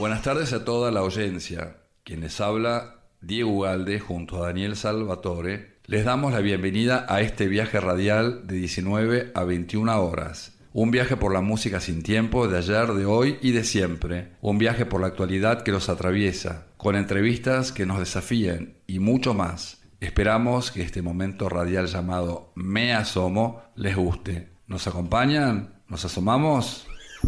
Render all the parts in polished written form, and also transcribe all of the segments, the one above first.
Buenas tardes a toda la audiencia. Quien les habla, Diego Ugalde, junto a Daniel Salvatore, les damos la bienvenida a este viaje radial de 19 a 21 horas. Un viaje por la música sin tiempo de ayer, de hoy y de siempre. Un viaje por la actualidad que los atraviesa, con entrevistas que nos desafían y mucho más. Esperamos que este momento radial llamado Me Asomo les guste. ¿Nos acompañan? ¿Nos asomamos?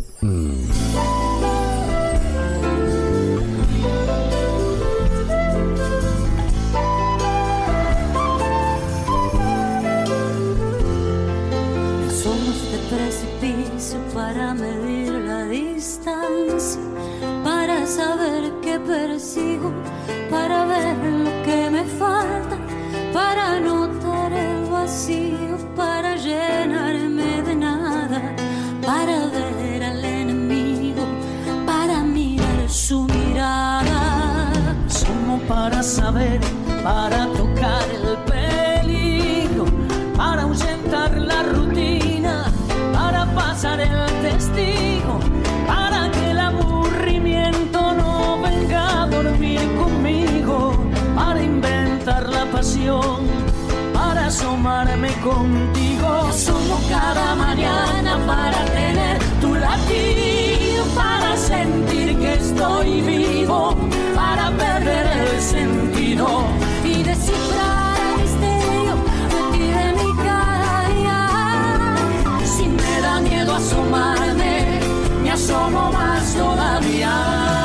Para medir la distancia, para saber qué persigo, para ver lo que me falta, para notar el vacío, para llenarme de nada, para ver al enemigo, para mirar su mirada. Somos para saber, para tocar el peligro, para ahuyentar la rutina, para pasar el testigo, para que el aburrimiento no venga a dormir conmigo, para inventar la pasión, para asomarme contigo. Somos cada mañana para tener tu latido, para sentir que estoy vivo, para perder el sentido y descifrar el misterio de ti, de mi cada día. Si me da miedo asomarme, me asomo más todavía.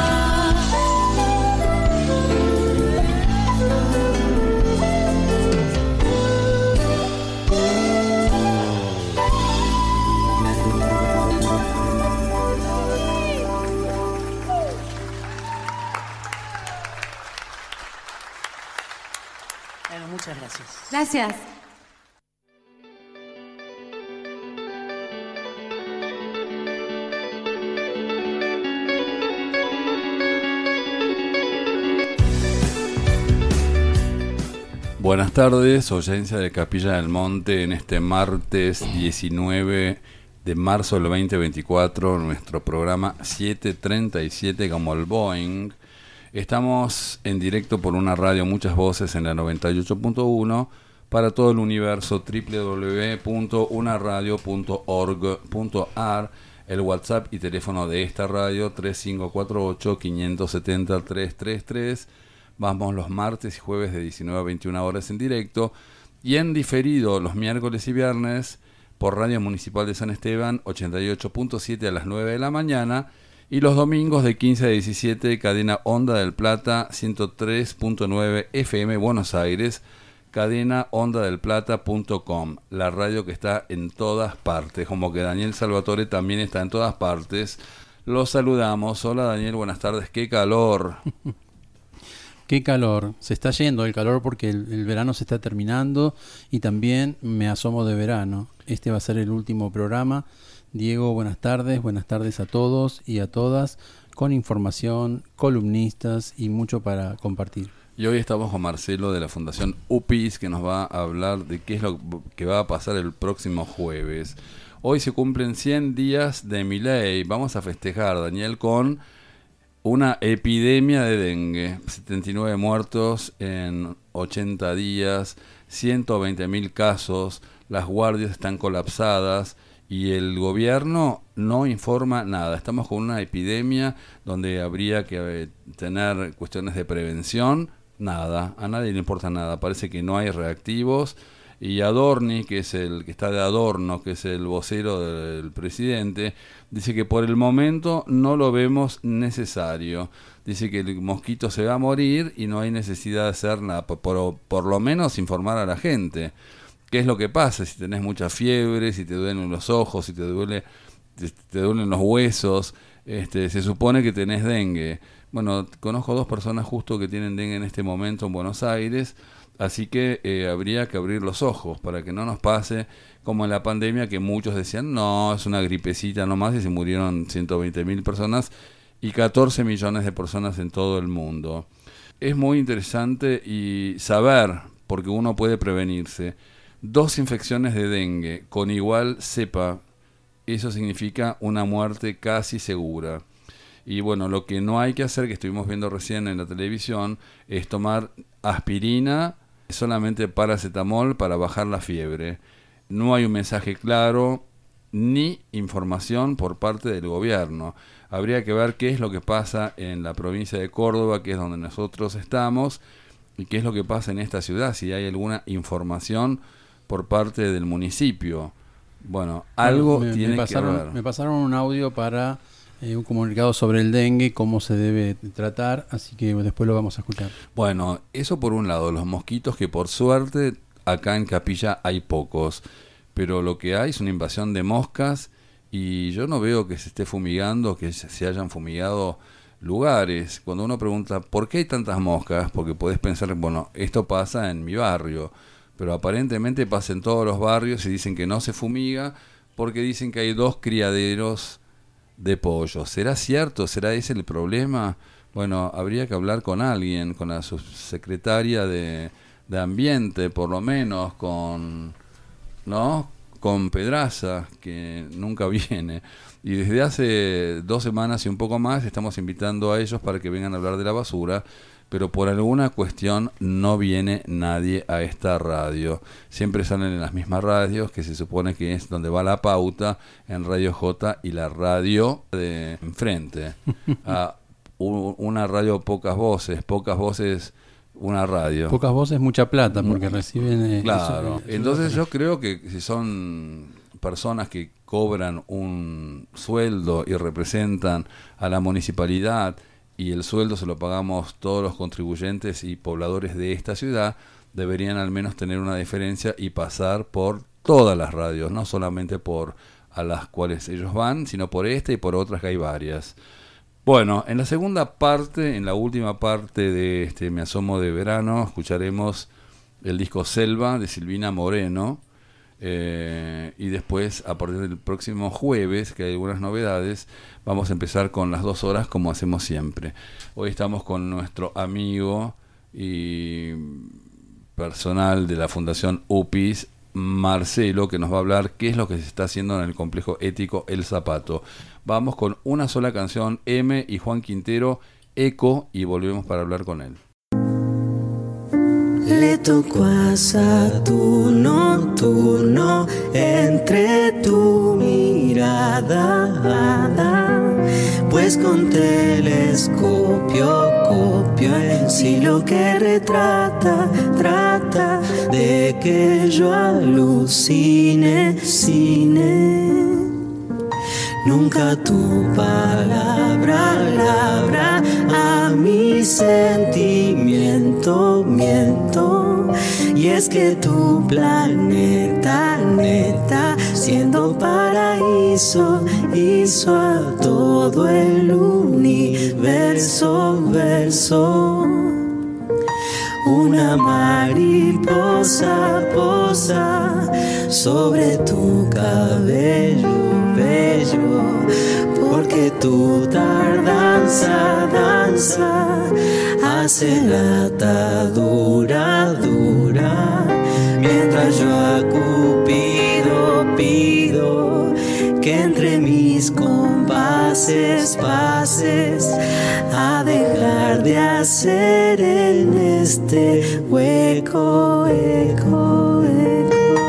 Bueno, muchas gracias. Gracias. Buenas tardes, audiencia de Capilla del Monte, en este martes 19 de marzo del 2024, nuestro programa 737 como el Boeing. Estamos en directo por una radio Muchas Voces en la 98.1 para todo el universo, www.unaradio.org.ar, el WhatsApp y teléfono de esta radio 3548-570-333. Vamos los martes y jueves de 19 a 21 horas en directo y en diferido los miércoles y viernes por Radio Municipal de San Esteban 88.7 a las 9 de la mañana y los domingos de 15 a 17 cadena Onda del Plata 103.9 FM Buenos Aires, cadenaondadelplata.com, la radio que está en todas partes, como que Daniel Salvatore también está en todas partes. Los saludamos. Hola Daniel, buenas tardes. ¡Qué calor! Qué calor, se está yendo el calor porque el verano se está terminando y también me asomo de verano. Este va a ser el último programa. Diego, buenas tardes a todos y a todas, con información, columnistas y mucho para compartir. Y hoy estamos con Marcelo de la Fundación UPIS, que nos va a hablar de qué es lo que va a pasar el próximo jueves. Hoy se cumplen 100 días de Milei. Vamos a festejar, Daniel, con una epidemia de dengue, 79 muertos en 80 días, 120.000 casos, las guardias están colapsadas y el gobierno no informa nada. Estamos con una epidemia donde habría que tener cuestiones de prevención, nada, a nadie le importa nada, parece que no hay reactivos. Y Adorni, que es el que está de adorno, que es el vocero del presidente, dice que por el momento no lo vemos necesario. Dice que el mosquito se va a morir y no hay necesidad de hacer nada, por lo menos informar a la gente. ¿Qué es lo que pasa? Si tenés mucha fiebre, si te duelen los ojos, si te duelen los huesos, se supone que tenés dengue. Bueno, conozco 2 personas justo que tienen dengue en este momento en Buenos Aires. Así que habría que abrir los ojos para que no nos pase como en la pandemia, que muchos decían, no, es una gripecita nomás, y se murieron 120.000 personas y 14 millones de personas en todo el mundo. Es muy interesante y saber, porque uno puede prevenirse, 2 infecciones de dengue con igual cepa, eso significa una muerte casi segura. Y bueno, lo que no hay que hacer, que estuvimos viendo recién en la televisión, es tomar aspirina, solamente paracetamol para bajar la fiebre. No hay un mensaje claro ni información por parte del gobierno. Habría que ver qué es lo que pasa en la provincia de Córdoba, que es donde nosotros estamos, y qué es lo que pasa en esta ciudad, si hay alguna información por parte del municipio. Bueno, algo tiene que haber. Me pasaron un audio para un comunicado sobre el dengue, cómo se debe tratar, así que después lo vamos a escuchar. Bueno, eso por un lado, los mosquitos, que por suerte acá en Capilla hay pocos, pero lo que hay es una invasión de moscas, y yo no veo que se esté fumigando, que se hayan fumigado lugares. Cuando uno pregunta ¿por qué hay tantas moscas? Porque podés pensar, bueno, esto pasa en mi barrio, pero aparentemente pasa en todos los barrios, y dicen que no se fumiga porque dicen que hay 2 criaderos de pollo. ¿Será cierto? ¿Será ese el problema? Bueno, habría que hablar con alguien, con la subsecretaria de Ambiente, por lo menos, con Pedraza, que nunca viene. Y desde hace 2 semanas y un poco más estamos invitando a ellos para que vengan a hablar de la basura, pero por alguna cuestión no viene nadie a esta radio. Siempre salen en las mismas radios, que se supone que es donde va la pauta, en Radio J y la radio de enfrente. Una radio pocas voces, una radio. Pocas voces, mucha plata, porque reciben... Claro, entonces yo creo que si son personas que cobran un sueldo y representan a la municipalidad, y el sueldo se lo pagamos todos los contribuyentes y pobladores de esta ciudad, deberían al menos tener una diferencia y pasar por todas las radios, no solamente por a las cuales ellos van, sino por esta y por otras, que hay varias. Bueno, en la segunda parte, en la última parte de Me Asomo de Verano, escucharemos el disco Selva de Silvina Moreno, y después, a partir del próximo jueves, que hay algunas novedades, vamos a empezar con las 2 horas como hacemos siempre. Hoy estamos con nuestro amigo y personal de la Fundación UPIS, Marcelo, que nos va a hablar qué es lo que se está haciendo en el complejo ético El Zapato. Vamos con una sola canción, M y Juan Quintero, Eco, y volvemos para hablar con él. Le tocó a Saturno, turno entre tu mirada, pues con telescopio copio en sí lo que retrata, trata de que yo alucine, cine. Nunca tu palabra labra a mi sentimiento, miento. Y es que tu planeta, neta, siendo paraíso, hizo a todo el universo, verso. Una mariposa posa sobre tu cabello bello, porque tu tardanza danza hace la atadura dura, mientras yo a Cupido pido que entre mis compases pases a dejar de hacer en este hueco, eco, eco.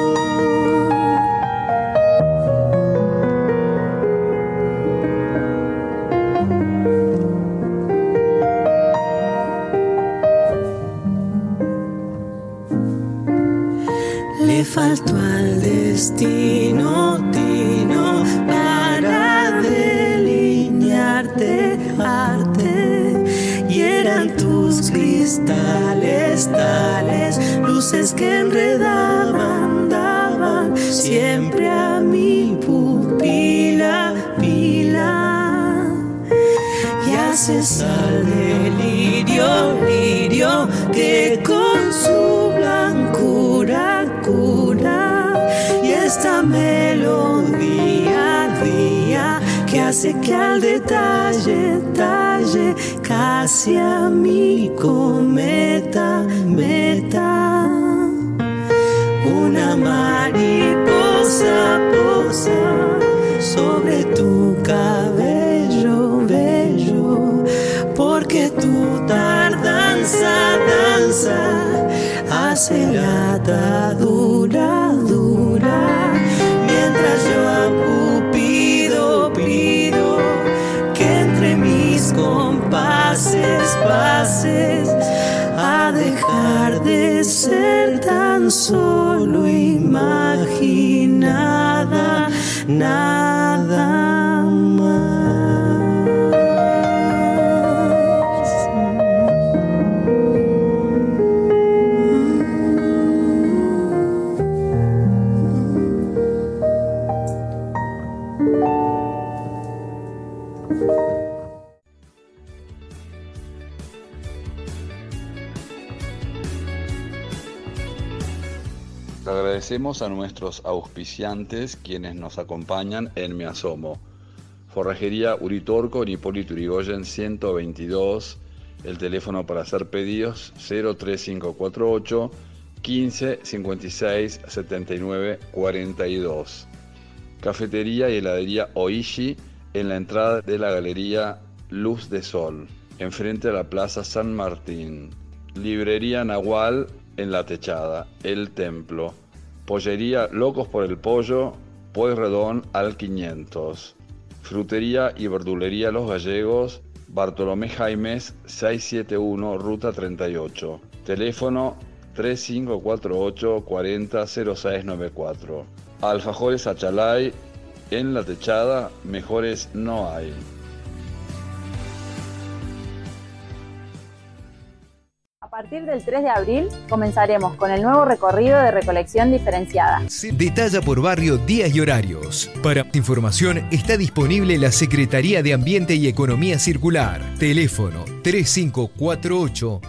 Le faltó al destino, Tino, para delinearte arte, y eran tus cristales tales, luces que enredaban, daban siempre a mi pupila, pila, y haces al delirio, lirio, que con su blancura cura, y esta melodía, día, que hace que al detalle, talle, casi a mi cometa, meta. Una mariposa posa sobre tu cabello bello, de la atadura dura, mientras yo a Cupido pido que entre mis compases pases a dejar de ser tan solo imaginada, nada más. Agradecemos a nuestros auspiciantes quienes nos acompañan en Me Asomo. Forrajería Uritorco en Hipólito Yrigoyen 122. El teléfono para hacer pedidos 03548 15 56 79 42. Cafetería y heladería Oishi en la entrada de la galería Luz de Sol, enfrente a la Plaza San Martín. Librería Nahual en La Techada, El Templo. Pollería Locos por el Pollo, Pueyrredón al 500. Frutería y verdulería Los Gallegos, Bartolomé Jaimes 671, Ruta 38. Teléfono 3548 40 0694. Alfajores Achalay en La Techada, mejores no hay. A partir del 3 de abril comenzaremos con el nuevo recorrido de recolección diferenciada. Detalla por barrio días y horarios. Para información está disponible la Secretaría de Ambiente y Economía Circular. Teléfono 3548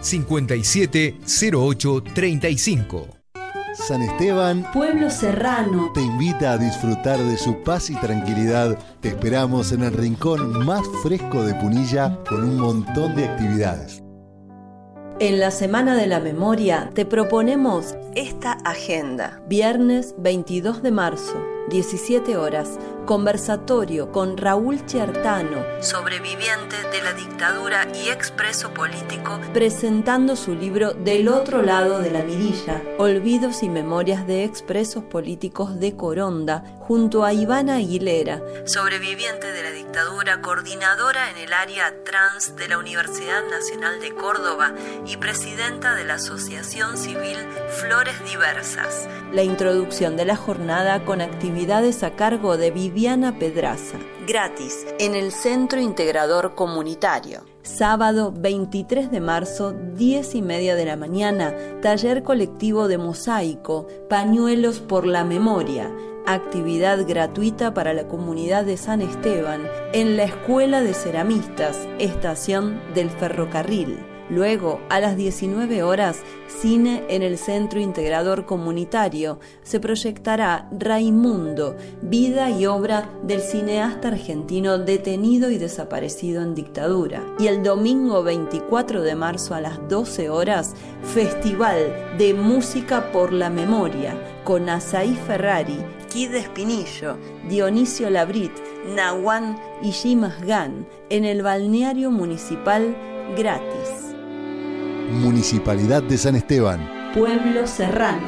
570835. San Esteban, pueblo serrano, te invita a disfrutar de su paz y tranquilidad. Te esperamos en el rincón más fresco de Punilla con un montón de actividades. En la Semana de la Memoria te proponemos esta agenda. Viernes 22 de marzo, 17 horas, conversatorio con Raúl Chertano, sobreviviente de la dictadura y expreso político, presentando su libro Del otro lado de la mirilla, Olvidos y Memorias de Expresos Políticos de Coronda, junto a Ivana Aguilera, sobreviviente de la dictadura, coordinadora en el área trans de la Universidad Nacional de Córdoba y presidenta de la Asociación Civil Flores Diversas. La introducción de la jornada con actividades a cargo de Viviana Pedraza, gratis, en el Centro Integrador Comunitario. Sábado 23 de marzo, 10:30 de la mañana, taller colectivo de mosaico, pañuelos por la memoria, actividad gratuita para la comunidad de San Esteban, en la Escuela de Ceramistas, Estación del Ferrocarril. Luego, a las 19 horas, cine en el Centro Integrador Comunitario. Se proyectará Raimundo, vida y obra del cineasta argentino detenido y desaparecido en dictadura. Y el domingo 24 de marzo a las 12 horas, Festival de Música por la Memoria, con Azaí Ferrari, Kid Espinillo, Dionisio Labrit, Nahuán y Jimas Gan, en el balneario municipal, gratis. Municipalidad de San Esteban, pueblo serrano.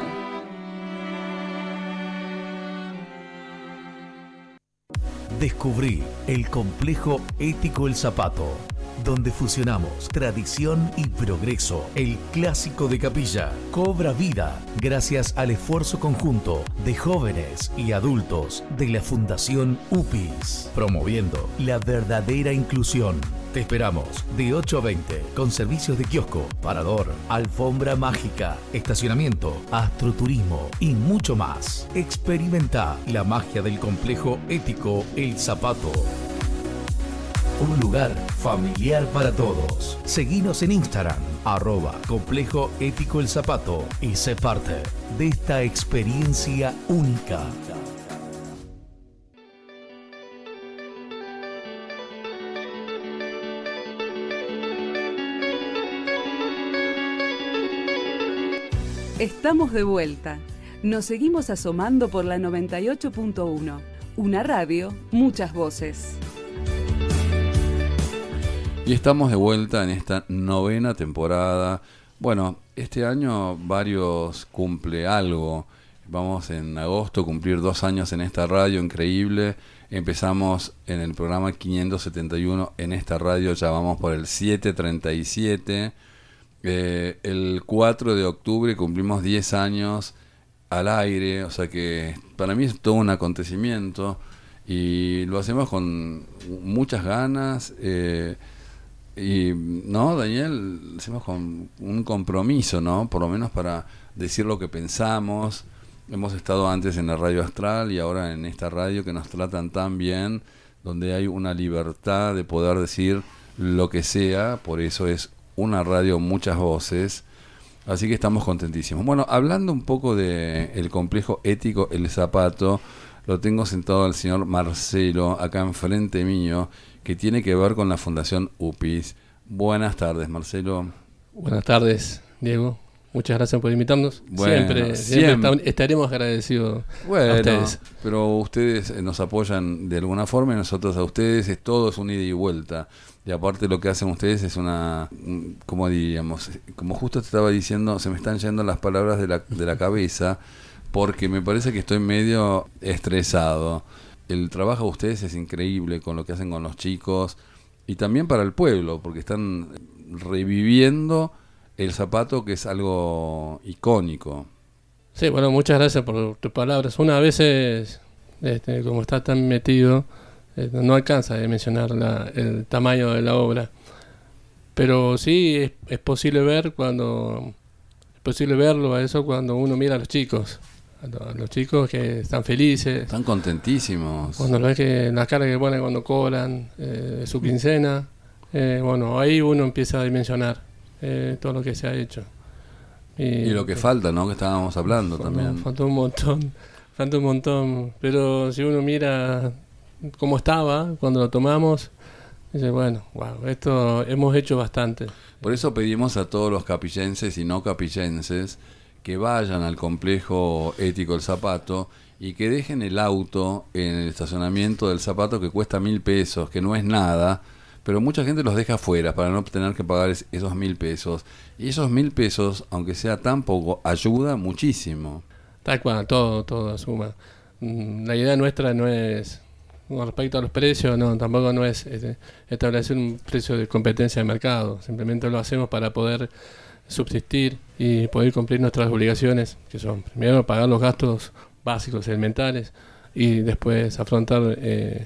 Descubrí el complejo ético El Zapato, donde fusionamos tradición y progreso. El clásico de Capilla cobra vida gracias al esfuerzo conjunto de jóvenes y adultos de la Fundación UPIS, promoviendo la verdadera inclusión. Te esperamos de 8 a 20 con servicios de kiosco, parador, alfombra mágica, estacionamiento, astroturismo y mucho más. Experimenta la magia del complejo ético El Zapato. Un lugar familiar para todos. Seguinos en Instagram, @Complejo Ético El Zapato, y sé parte de esta experiencia única. Estamos de vuelta. Nos seguimos asomando por la 98.1. Una radio, muchas voces. Y estamos de vuelta en esta 9ª temporada. Bueno, este año varios cumple algo. Vamos en agosto a cumplir 2 años en esta radio, increíble. Empezamos en el programa 571 en esta radio, ya vamos por el 737. El 4 de octubre cumplimos 10 años al aire, o sea que para mí es todo un acontecimiento y lo hacemos con muchas ganas. Y no, Daniel, lo hacemos con un compromiso, ¿no? Por lo menos para decir lo que pensamos. Hemos estado antes en la Radio Astral y ahora en esta radio que nos tratan tan bien, donde hay una libertad de poder decir lo que sea, por eso es una radio muchas voces, así que estamos contentísimos. Bueno, hablando un poco de el complejo ético El Zapato, lo tengo sentado al señor Marcelo acá enfrente mío, que tiene que ver con la Fundación UPIS. Buenas tardes, Marcelo. Buenas tardes, Diego. Muchas gracias por invitarnos. Bueno, siempre estaremos agradecidos a ustedes. Pero ustedes nos apoyan de alguna forma y nosotros a ustedes. Todo es un ida y vuelta. Y aparte lo que hacen ustedes es una, ¿cómo diríamos? Como justo te estaba diciendo, se me están yendo las palabras de la cabeza, porque me parece que estoy medio estresado. El trabajo de ustedes es increíble con lo que hacen con los chicos y también para el pueblo, porque están reviviendo el zapato, que es algo icónico. Sí, bueno, muchas gracias por tus palabras. Una a veces, como está tan metido, no alcanza de mencionar el tamaño de la obra, pero sí es posible verlo a eso cuando uno mira a los chicos. A los chicos que están felices, están contentísimos, cuando lo ves que la cara que ponen cuando cobran su quincena, bueno, ahí uno empieza a dimensionar todo lo que se ha hecho y lo que falta, ¿no? Que estábamos hablando también. Falta un montón, pero si uno mira cómo estaba cuando lo tomamos, dice, bueno, wow, esto hemos hecho bastante. Por eso pedimos a todos los capillenses y no capillenses que vayan al complejo ético El Zapato y que dejen el auto en el estacionamiento del Zapato, que cuesta 1.000 pesos, que no es nada, pero mucha gente los deja afuera para no tener que pagar esos 1.000 pesos. Y esos 1.000 pesos, aunque sea tan poco, ayuda muchísimo. Tal cual, todo suma. La idea nuestra no es, con respecto a los precios, no, tampoco no es establecer un precio de competencia de mercado. Simplemente lo hacemos para poder subsistir y poder cumplir nuestras obligaciones, que son primero pagar los gastos básicos elementales y después afrontar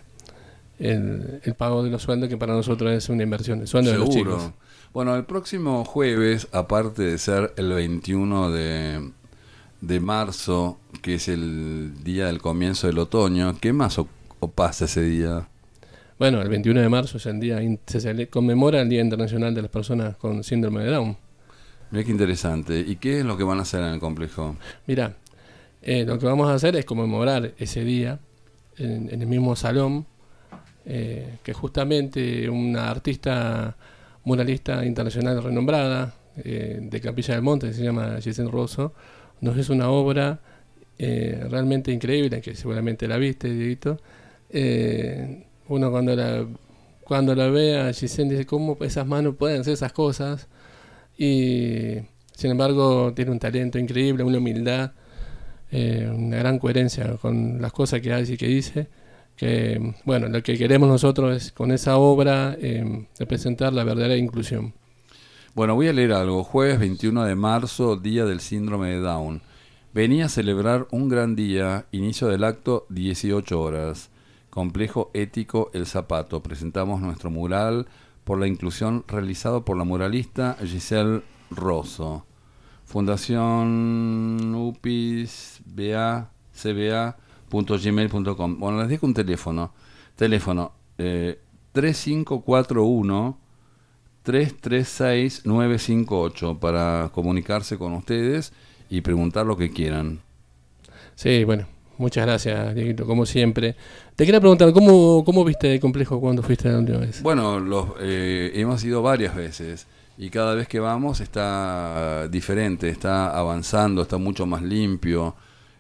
el pago de los sueldos, que para nosotros es una inversión, el sueldo de los chicos. Bueno, el próximo jueves, aparte de ser el 21 de marzo, que es el día del comienzo del otoño, ¿qué más pasa ese día? Bueno, el 21 de marzo es el día, se conmemora el Día Internacional de las Personas con Síndrome de Down. Mira qué interesante. ¿Y qué es lo que van a hacer en el complejo? Mira, lo que vamos a hacer es conmemorar ese día en el mismo salón, que justamente una artista muralista internacional renombrada de Capilla del Monte, que se llama Giselle Rosso, nos hizo una obra realmente increíble, que seguramente la viste, Dieguito. Uno cuando la ve a Giselle dice, ¿cómo esas manos pueden hacer esas cosas? Y sin embargo tiene un talento increíble, una humildad, una gran coherencia con las cosas que hace y que dice, que bueno, lo que queremos nosotros es con esa obra representar la verdadera inclusión. Bueno, voy a leer algo. Jueves 21 de marzo, Día del Síndrome de Down. Venía a celebrar un gran día, inicio del acto 18 horas. Complejo ético El Zapato. Presentamos nuestro mural por la inclusión realizado por la muralista Giselle Rosso. Fundación UPIS cba.gmail.com. Bueno, les dejo un teléfono. 3541 336 958 para comunicarse con ustedes y preguntar lo que quieran. Sí, bueno, muchas gracias, Dieguito, como siempre. Te quería preguntar, ¿cómo viste el complejo cuando fuiste la última vez? Bueno, hemos ido varias veces y cada vez que vamos está diferente, está avanzando, está mucho más limpio.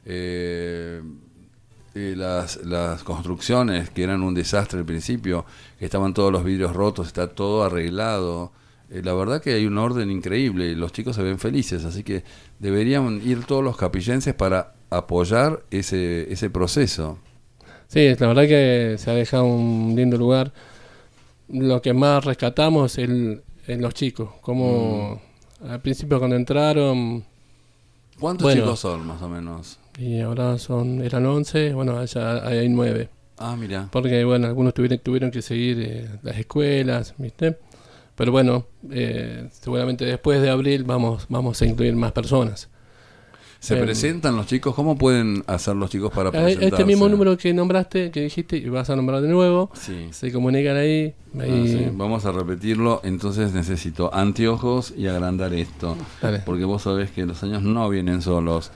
Las construcciones que eran un desastre al principio, que estaban todos los vidrios rotos, está todo arreglado. la verdad que hay un orden increíble, los chicos se ven felices, así que deberían ir todos los capillenses para apoyar ese proceso. Sí, la verdad que se ha dejado un lindo lugar. Lo que más rescatamos es en los chicos, como al principio cuando entraron... ¿Cuántos chicos son más o menos? Y ahora eran 11, bueno, ya hay 9. Ah, mira. Porque bueno, algunos tuvieron que seguir las escuelas, ¿viste? Pero bueno, seguramente después de abril vamos a incluir más personas. ¿Se presentan los chicos? ¿Cómo pueden hacer los chicos para presentarse? Este mismo número que nombraste, que dijiste, y vas a nombrar de nuevo, se comunican ahí. Sí. Vamos a repetirlo. Entonces necesito anteojos y agrandar esto. Dale. Porque vos sabés que los años no vienen solos.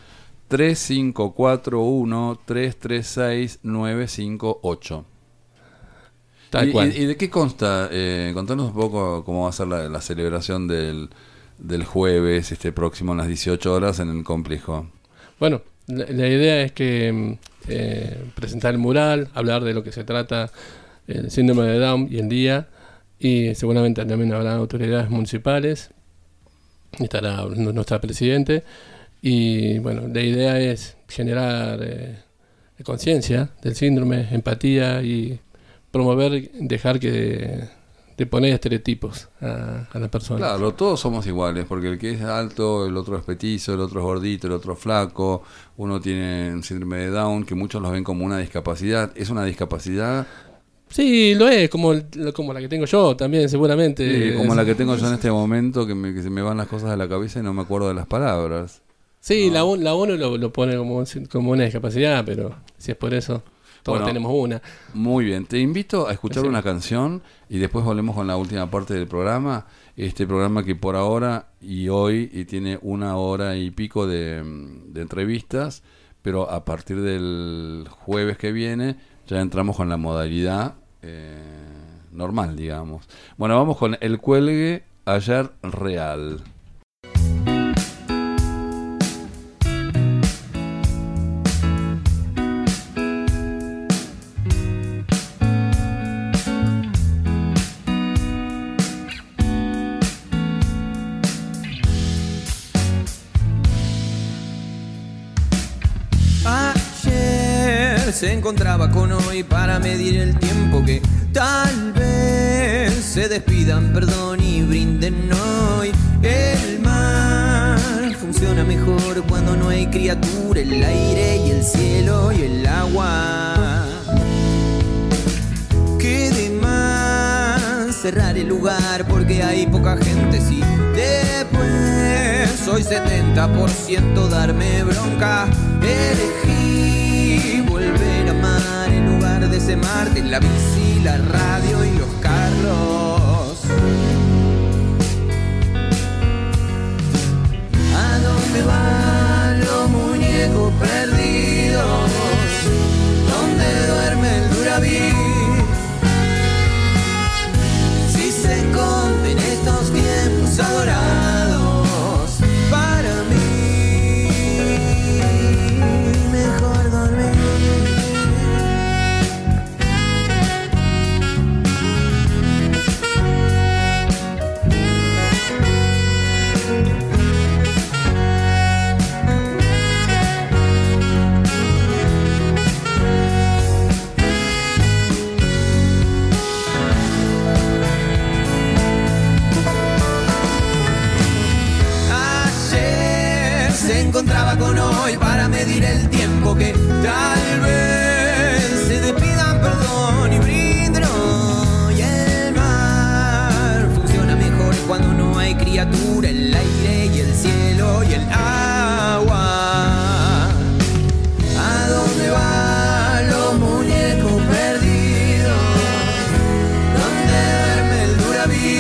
3541-336-958. Tal cual. ¿Y de qué consta? Contanos un poco cómo va a ser la celebración del jueves próximo a las 18 horas en el complejo. Bueno, la idea es que presentar el mural, hablar de lo que se trata el síndrome de Down y el día, y seguramente también habrá autoridades municipales, estará nuestra presidente, y bueno, la idea es generar conciencia del síndrome, empatía y promover, dejar de poner estereotipos a las personas. Claro, todos somos iguales, porque el que es alto, el otro es petizo, el otro es gordito, el otro es flaco, uno tiene un síndrome de Down, que muchos lo ven como una discapacidad. ¿Es una discapacidad? Sí, lo es, como la que tengo yo también, seguramente. Sí, como la que tengo yo en este momento, que se me van las cosas de la cabeza y no me acuerdo de las palabras. Sí, no. la ONU lo pone como una discapacidad, pero si es por eso... Todos tenemos una. Muy bien, te invito a escuchar una canción y después volvemos con la última parte del programa. Este programa que por ahora y hoy tiene 1 hora y pico de entrevistas, pero a partir del jueves que viene ya entramos con la modalidad normal, digamos. Bueno, vamos con El Cuelgue, Ayer Real. Se encontraba con hoy para medir el tiempo que tal vez se despidan, perdón, y brinden hoy. El mar funciona mejor cuando no hay criatura, el aire y el cielo y el agua. Qué de más cerrar el lugar porque hay poca gente, sí. Después soy 70% darme bronca, elegí volver a amar en lugar de ese Marte, la bici, la radio y los carros. ¿A dónde van los muñecos perdidos? ¿Dónde duerme el Duraví? Si se esconden estos tiempos adorados, para mí mejor dormir. Encontraba con hoy para medir el tiempo que tal vez se despidan, perdón, y brinden hoy. El mar funciona mejor cuando no hay criatura, el aire y el cielo y el agua. ¿A dónde van los muñecos perdidos? ¿Dónde duerme el Duraví?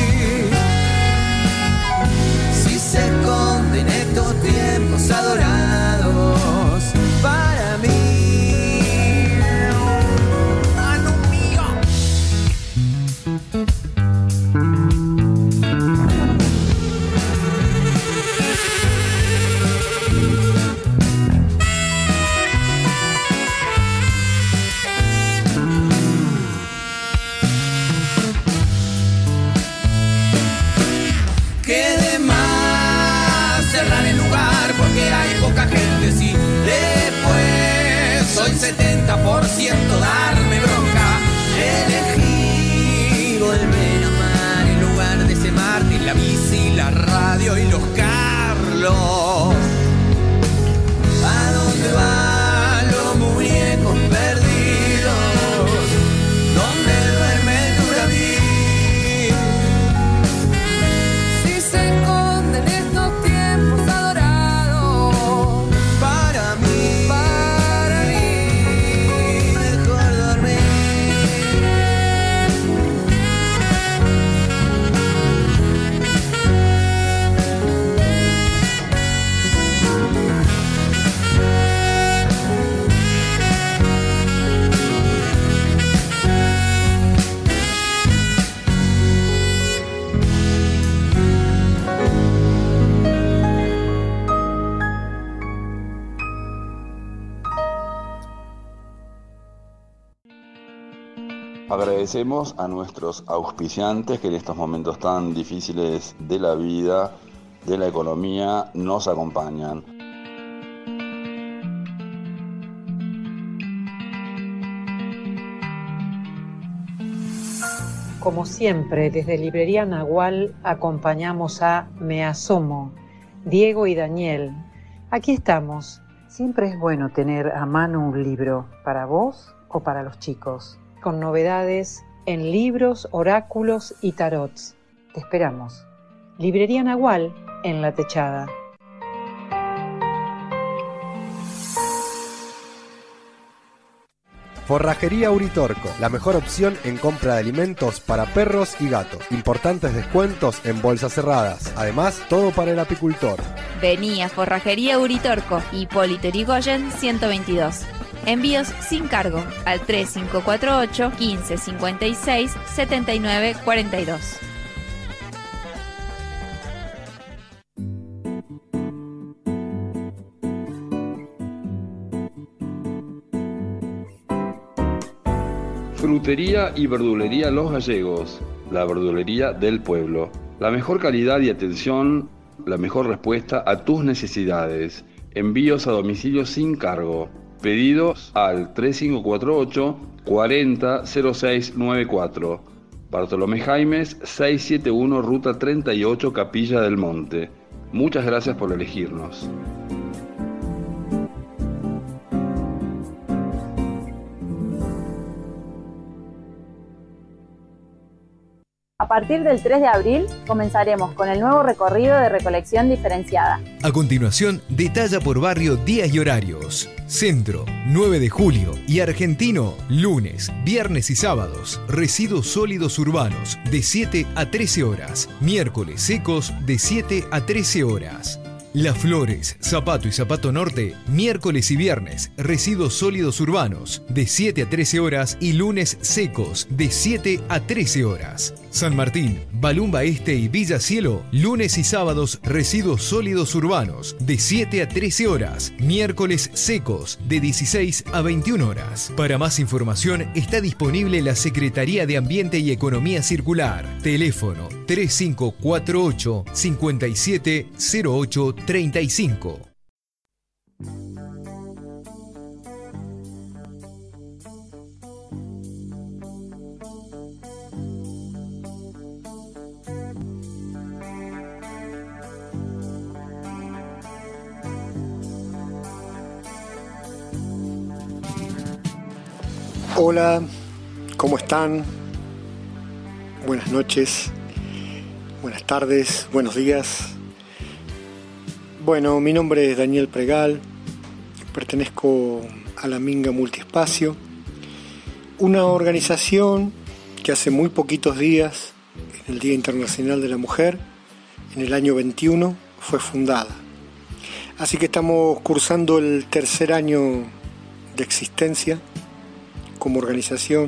Si se esconden estos tiempos adorados, para mí. ¡Ah, no, mío! Agradecemos a nuestros auspiciantes que en estos momentos tan difíciles de la vida, de la economía, nos acompañan. Como siempre, desde Librería Nahual acompañamos a Me Asomo, Diego y Daniel. Aquí estamos. Siempre es bueno tener a mano un libro, para vos o para los chicos, con novedades en libros, oráculos y tarots. Te esperamos. Librería Nahual en La Techada. Forrajería Uritorco, la mejor opción en compra de alimentos para perros y gatos. Importantes descuentos en bolsas cerradas. Además, todo para el apicultor. Vení a Forrajería Uritorco, Hipólito Yrigoyen 122. Envíos sin cargo al 3548 1556 7942. Frutería y verdulería Los Gallegos, la verdulería del pueblo. La mejor calidad y atención, la mejor respuesta a tus necesidades. Envíos a domicilio sin cargo. Pedidos al 3548 400694. Bartolomé Jaimes 671 Ruta 38 Capilla del Monte. Muchas gracias por elegirnos. A partir del 3 de abril comenzaremos con el nuevo recorrido de recolección diferenciada. A continuación, detalla por barrio días y horarios. Centro, 9 de julio y Argentino, lunes, viernes y sábados. Residuos sólidos urbanos, de 7 a 13 horas. Miércoles secos, de 7 a 13 horas. Las Flores, Zapato y Zapato Norte, miércoles y viernes, residuos sólidos urbanos, de 7 a 13 horas y lunes secos, de 7 a 13 horas. San Martín, Balumba Este y Villa Cielo, lunes y sábados, residuos sólidos urbanos, de 7 a 13 horas, miércoles secos, de 16 a 21 horas. Para más información, está disponible la Secretaría de Ambiente y Economía Circular. Teléfono 3548 570835. Hola, ¿cómo están? Buenas noches, buenas tardes, buenos días. Bueno, mi nombre es Daniel Pregal, pertenezco a la Minga Multiespacio, una organización que hace muy poquitos días, en el Día Internacional de la Mujer, en el año 21, fue fundada. Así que estamos cursando el tercer año de existencia como organización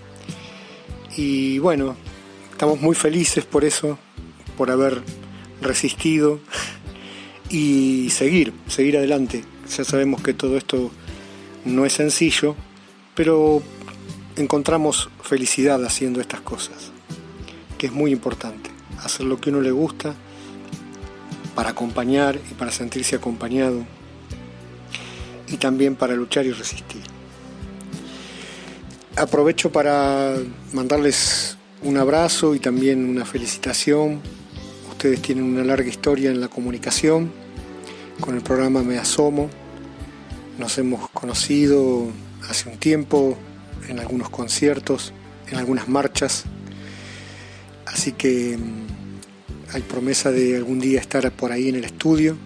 y bueno, estamos muy felices por eso, por haber resistido y seguir adelante. Ya sabemos que todo esto no es sencillo, pero encontramos felicidad haciendo estas cosas, que es muy importante, hacer lo que a uno le gusta para acompañar y para sentirse acompañado y también para luchar y resistir. Aprovecho para mandarles un abrazo y también una felicitación. Ustedes tienen una larga historia en la comunicación con el programa Me Asomo. Nos hemos conocido hace un tiempo en algunos conciertos, en algunas marchas. Así que hay promesa de algún día estar por ahí en el estudio.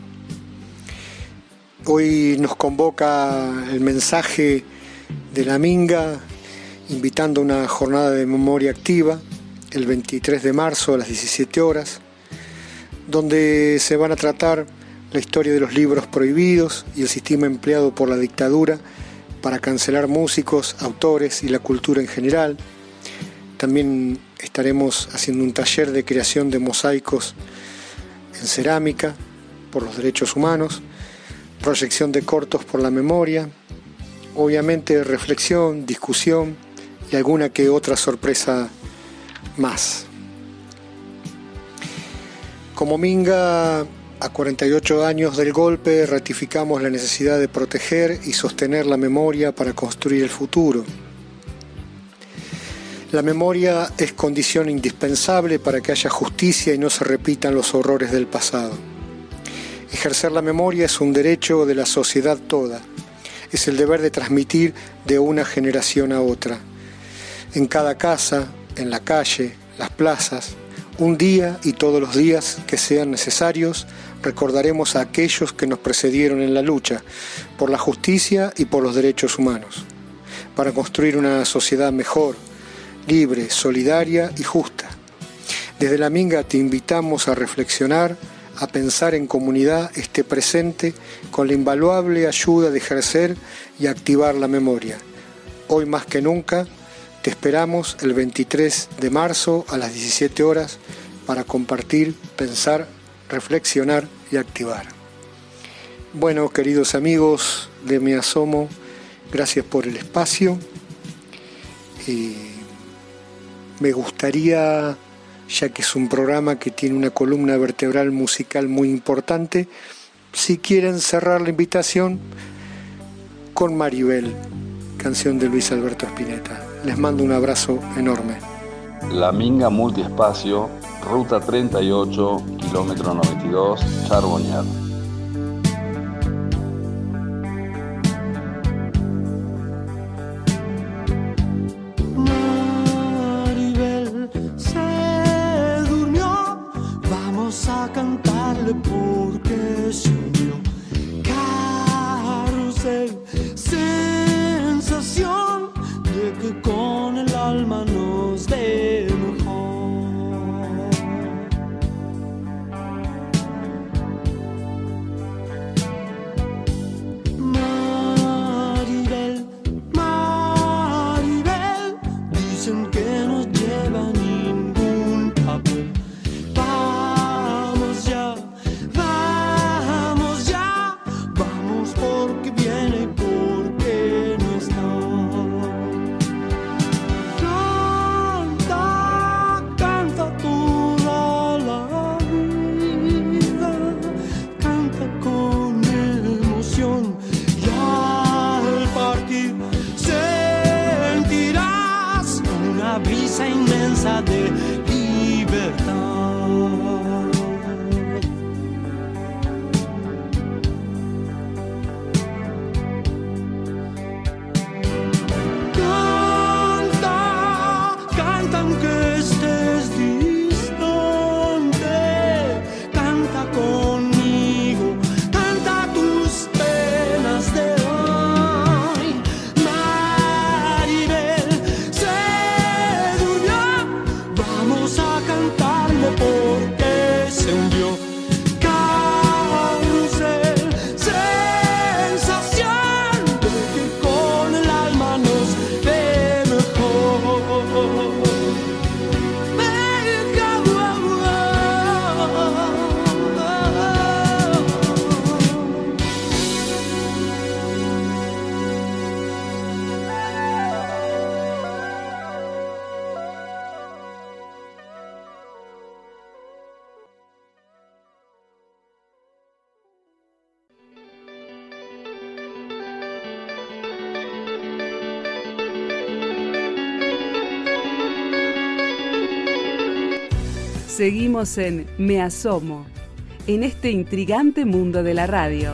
Hoy nos convoca el mensaje de la Minga invitando a una jornada de memoria activa el 23 de marzo a las 17 horas, donde se van a tratar la historia de los libros prohibidos y el sistema empleado por la dictadura para cancelar músicos, autores y la cultura en general. También estaremos haciendo un taller de creación de mosaicos en cerámica por los derechos humanos, proyección de cortos por la memoria, obviamente reflexión, discusión y alguna que otra sorpresa más. Como Minga, a 48 años del golpe, ratificamos la necesidad de proteger y sostener la memoria para construir el futuro. La memoria es condición indispensable para que haya justicia y no se repitan los horrores del pasado. Ejercer la memoria es un derecho de la sociedad toda. Es el deber de transmitir de una generación a otra. En cada casa, en la calle, las plazas, un día y todos los días que sean necesarios, recordaremos a aquellos que nos precedieron en la lucha por la justicia y por los derechos humanos, para construir una sociedad mejor, libre, solidaria y justa. Desde la Minga te invitamos a reflexionar, a pensar en comunidad este presente con la invaluable ayuda de ejercer y activar la memoria. Hoy más que nunca te esperamos el 23 de marzo a las 17 horas para compartir, pensar, reflexionar y activar. Bueno, queridos amigos de Me Asomo, gracias por el espacio. Me gustaría, ya que es un programa que tiene una columna vertebral musical muy importante, si quieren cerrar la invitación con Maribel, canción de Luis Alberto Spinetta. Les mando un abrazo enorme. La Minga Multiespacio, ruta 38, kilómetro 92, Charbonnier. Maribel se durmió, vamos a cantarle porque se unió. Carrusel, sensación de que con el alma nos dé mejor. Maribel, Maribel, dicen que no lleva ningún papel. Vamos ya, vamos ya, vamos porque viene y porque no está. Canta, canta toda la vida, canta con emoción y al partir sentirás una brisa inmensa de libertad. Canta, canta aunque estés distante, canta conmigo, canta tus penas de hoy. Maribel se durmió, vamos a cantarle porque se hundió. Carrusel, sensación de que con el alma nos ve mejor. Seguimos en Me Asomo, en este intrigante mundo de la radio.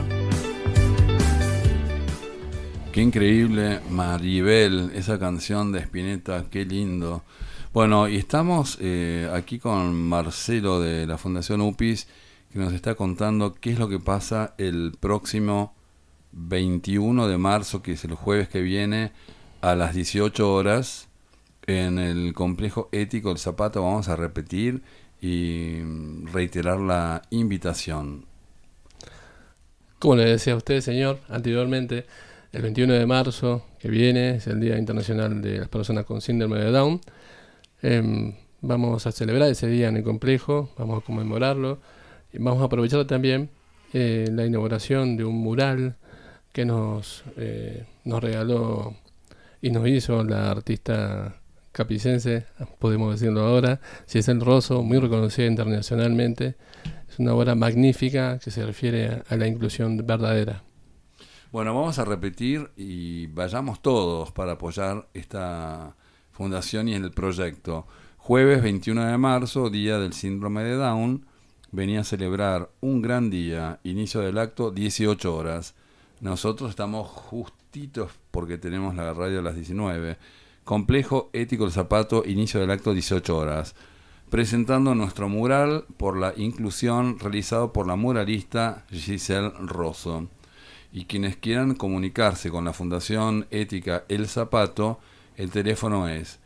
Qué increíble, Maribel, esa canción de Spinetta, qué lindo. Bueno, y estamos aquí con Marcelo de la Fundación UPIS, que nos está contando qué es lo que pasa el próximo 21 de marzo, que es el jueves que viene, a las 18 horas, en el complejo ético El Zapato. Vamos a repetir y reiterar la invitación. Como le decía a usted, señor, anteriormente, el 21 de marzo que viene es el Día Internacional de las Personas con Síndrome de Down. Vamos a celebrar ese día en el complejo, vamos a conmemorarlo y vamos a aprovechar también la inauguración de un mural que nos regaló y nos hizo la artista capicense, podemos decirlo ahora, Giselle Rosso, muy reconocida internacionalmente. Es una obra magnífica que se refiere a la inclusión verdadera. Bueno, vamos a repetir y vayamos todos para apoyar esta fundación y el proyecto. Jueves 21 de marzo, día del síndrome de Down, venía a celebrar un gran día, inicio del acto 18 horas. Nosotros estamos justitos porque tenemos la radio a las 19. Complejo Ético El Zapato, inicio del acto 18 horas. Presentando nuestro mural por la inclusión realizado por la muralista Giselle Rosso. Y quienes quieran comunicarse con la Fundación Ética El Zapato, el teléfono es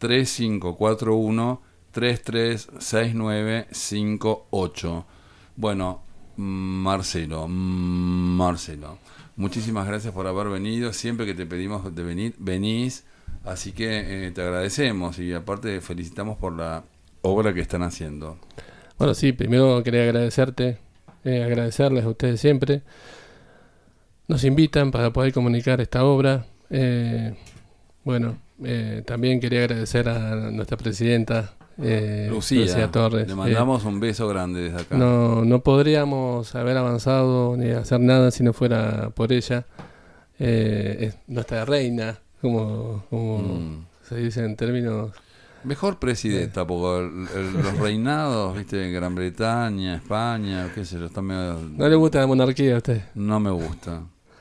3541-336958. Bueno, Marcelo, muchísimas gracias por haber venido. Siempre que te pedimos de venir, venís. Así que te agradecemos y aparte felicitamos por la obra que están haciendo. Bueno, sí, primero quería agradecerles a ustedes siempre. Nos invitan para poder comunicar esta obra. También quería agradecer a nuestra presidenta, Lucía Torres. Le mandamos un beso grande desde acá. No podríamos haber avanzado ni hacer nada si no fuera por ella. Es nuestra reina, como se dice en términos... Mejor presidenta, porque los reinados, viste, en Gran Bretaña, España, qué sé yo, está medio... ¿No le gusta la monarquía a usted? No me gusta.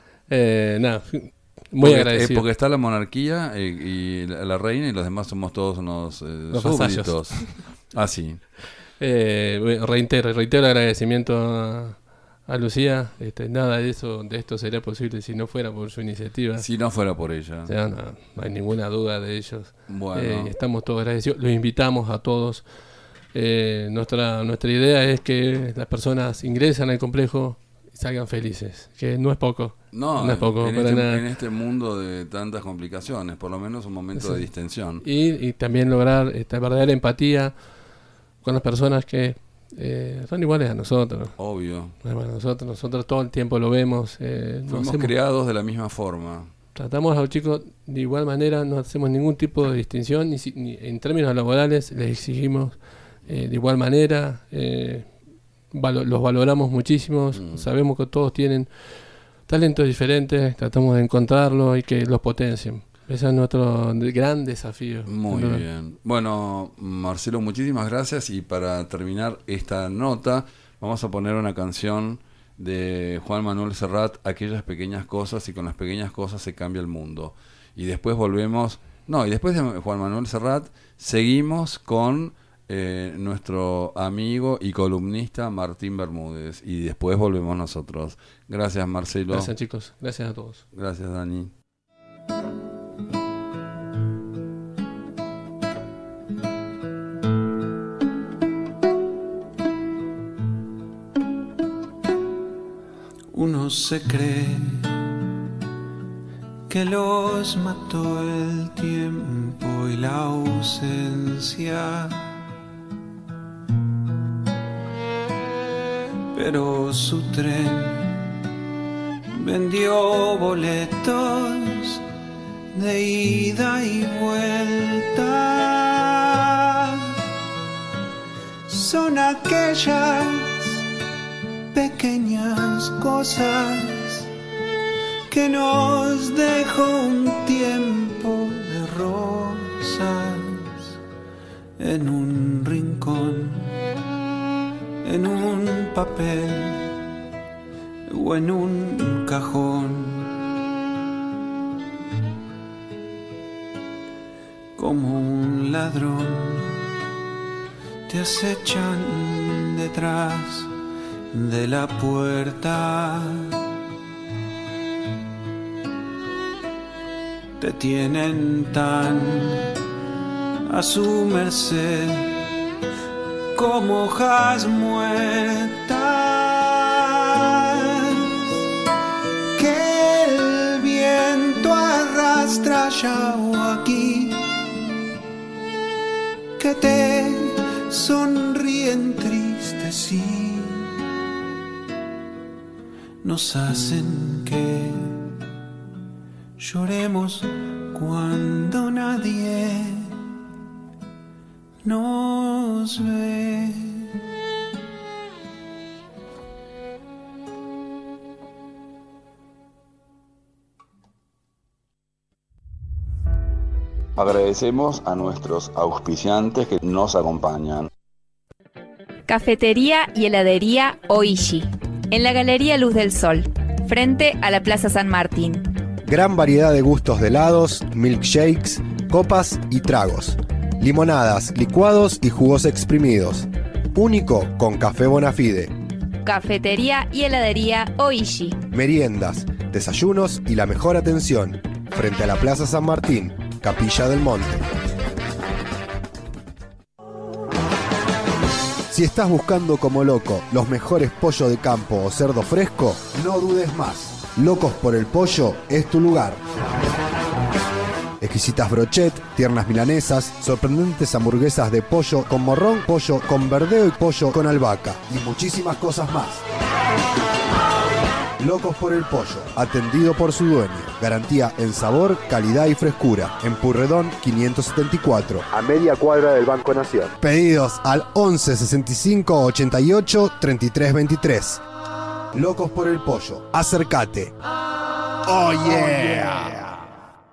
Muy agradecido. Porque está la monarquía y la reina y los demás somos todos unos súbditos. Así. Reitero el agradecimiento a Lucía. Nada de esto sería posible si no fuera por su iniciativa. Si no fuera por ella. O sea, no hay ninguna duda de ellos. Bueno. Estamos todos agradecidos. Los invitamos a todos. Nuestra idea es que las personas ingresen al complejo y salgan felices, que no es poco. No es poco en este mundo de tantas complicaciones, por lo menos un momento de distensión. Y también lograr esta verdadera empatía con las personas que son iguales a nosotros. Obvio. Bueno, nosotros todo el tiempo lo vemos. Fuimos creados de la misma forma. Tratamos a los chicos de igual manera, no hacemos ningún tipo de distinción, ni en términos laborales les exigimos de igual manera. Los valoramos muchísimo, sabemos que todos tienen talentos diferentes, tratamos de encontrarlos y que los potencien. Ese es nuestro gran desafío. Muy bien. Bueno, Marcelo, muchísimas gracias. Y para terminar esta nota, vamos a poner una canción de Juan Manuel Serrat, Aquellas pequeñas cosas, y con las pequeñas cosas se cambia el mundo. Y después volvemos... y después de Juan Manuel Serrat, seguimos con nuestro amigo y columnista Martín Bermúdez. Y después volvemos nosotros. Gracias, Marcelo. Gracias, chicos. Gracias a todos. Gracias, Dani. Uno se cree que los mató el tiempo y la ausencia, pero su tren vendió boletos de ida y vuelta. Son aquellas pequeñas cosas que nos dejó un tiempo de rosas en un rincón, en un papel o en un cajón. Como un ladrón te acechan detrás de la puerta, te tienen tan a su merced como hojas muertas, que el viento arrastra allá o aquí, que te sonríen tristes y nos hacen que lloremos cuando nadie nos ve. Agradecemos a nuestros auspiciantes que nos acompañan. Cafetería y heladería Oishi, en la Galería Luz del Sol, frente a la Plaza San Martín. Gran variedad de gustos de helados, milkshakes, copas y tragos. Limonadas, licuados y jugos exprimidos. Único con café Bonafide. Cafetería y heladería Oishi. Meriendas, desayunos y la mejor atención. Frente a la Plaza San Martín, Capilla del Monte. Si estás buscando como loco los mejores pollos de campo o cerdo fresco, no dudes más. Locos por el Pollo es tu lugar. Exquisitas brochet, tiernas milanesas, sorprendentes hamburguesas de pollo con morrón, pollo con verdeo y pollo con albahaca y muchísimas cosas más. Locos por el Pollo, atendido por su dueño. Garantía en sabor, calidad y frescura. En Purredón 574, a media cuadra del Banco Nación. Pedidos al 11 65 88 33 23. Locos por el Pollo, acércate. Oh yeah.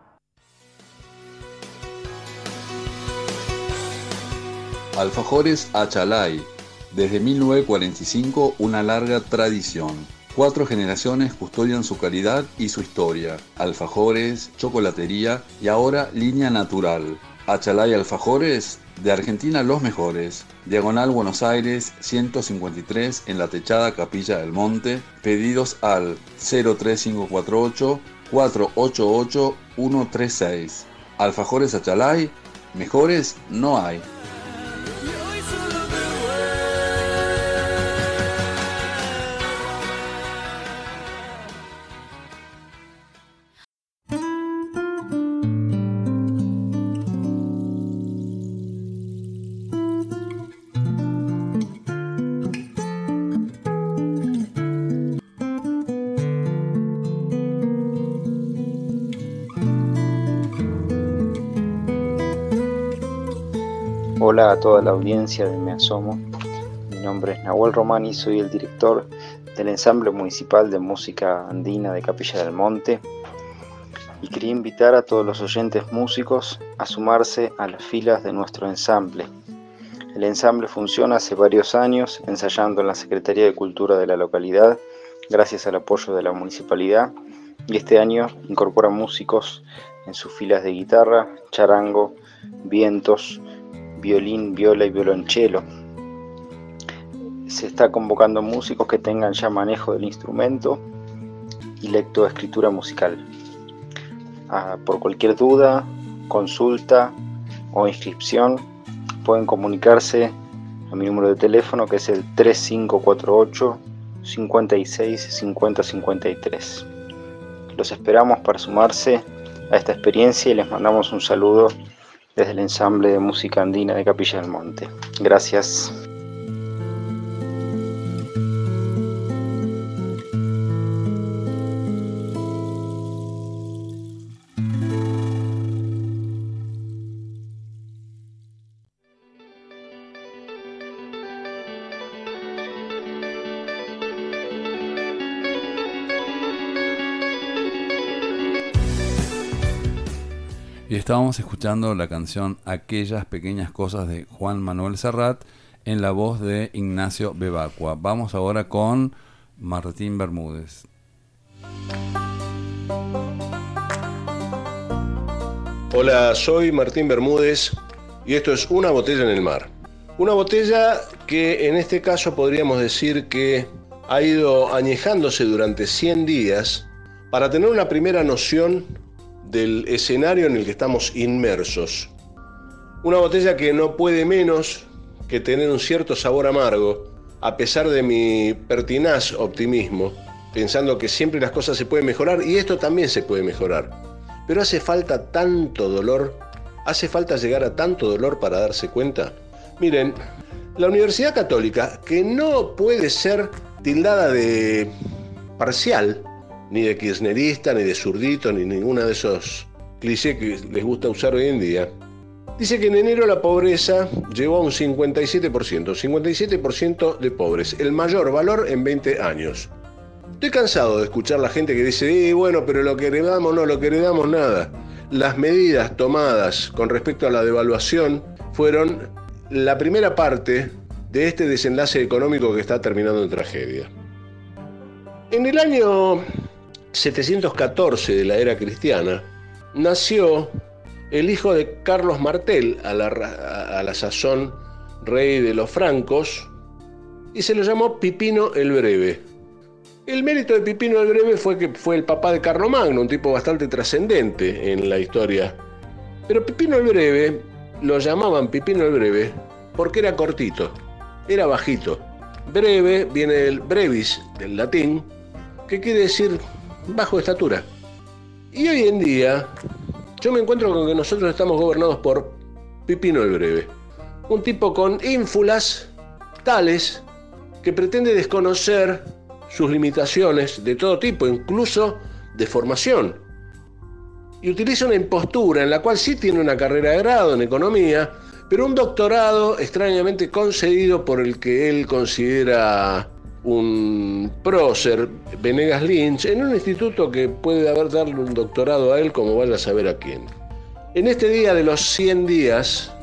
Alfajores Achalay. Desde 1945, una larga tradición. 4 generaciones custodian su calidad y su historia. Alfajores, chocolatería y ahora línea natural. Achalay Alfajores, de Argentina los mejores. Diagonal Buenos Aires 153 en la techada Capilla del Monte. Pedidos al 03548 488 136. Alfajores Achalay, mejores no hay. Hola a toda la audiencia de Me Asomo. Mi nombre es Nahuel Román y soy el director del Ensamble Municipal de Música Andina de Capilla del Monte. Y quería invitar a todos los oyentes músicos a sumarse a las filas de nuestro ensamble. El ensamble funciona hace varios años ensayando en la Secretaría de Cultura de la localidad, gracias al apoyo de la municipalidad, y este año incorpora músicos en sus filas de guitarra, charango, vientos, violín, viola y violonchelo. Se está convocando músicos que tengan ya manejo del instrumento y lectoescritura musical. Por cualquier duda, consulta o inscripción pueden comunicarse a mi número de teléfono, que es el 3548 56 50 53. Los esperamos para sumarse a esta experiencia y les mandamos un saludo desde el Ensamble de Música Andina de Capilla del Monte. Gracias. Y estábamos escuchando la canción Aquellas Pequeñas Cosas de Juan Manuel Serrat en la voz de Ignacio Bebacua. Vamos ahora con Martín Bermúdez. Hola, soy Martín Bermúdez y esto es Una Botella en el Mar. Una botella que en este caso podríamos decir que ha ido añejándose durante 100 días para tener una primera noción del escenario en el que estamos inmersos. Una botella que no puede menos que tener un cierto sabor amargo, a pesar de mi pertinaz optimismo, pensando que siempre las cosas se pueden mejorar, y esto también se puede mejorar. Pero hace falta tanto dolor, hace falta llegar a tanto dolor para darse cuenta. Miren, la Universidad Católica, que no puede ser tildada de parcial, ni de kirchnerista, ni de zurdito, ni ninguna de esos cliché que les gusta usar hoy en día, dice que en enero la pobreza llegó a un 57% de pobres, el mayor valor en 20 años. Estoy cansado de escuchar a la gente que dice, bueno, pero lo que heredamos no, lo que heredamos nada. Las medidas tomadas con respecto a la devaluación fueron la primera parte de este desenlace económico que está terminando en tragedia. En el año 714 de la era cristiana, nació el hijo de Carlos Martel, a la sazón rey de los francos, y se lo llamó Pipino el Breve. El mérito de Pipino el Breve fue que fue el papá de Carlomagno, un tipo bastante trascendente en la historia. Pero Pipino el Breve, lo llamaban Pipino el Breve porque era cortito, era bajito. Breve viene del brevis, del latín, que quiere decir bajo de estatura. Y hoy en día yo me encuentro con que nosotros estamos gobernados por Pipino el Breve, un tipo con ínfulas tales que pretende desconocer sus limitaciones de todo tipo, incluso de formación. Y utiliza una impostura en la cual sí tiene una carrera de grado en economía, pero un doctorado extrañamente concedido por el que él considera un prócer, Venegas Lynch, en un instituto que puede darle un doctorado a él como vaya a saber a quién. En este día de los 100 días,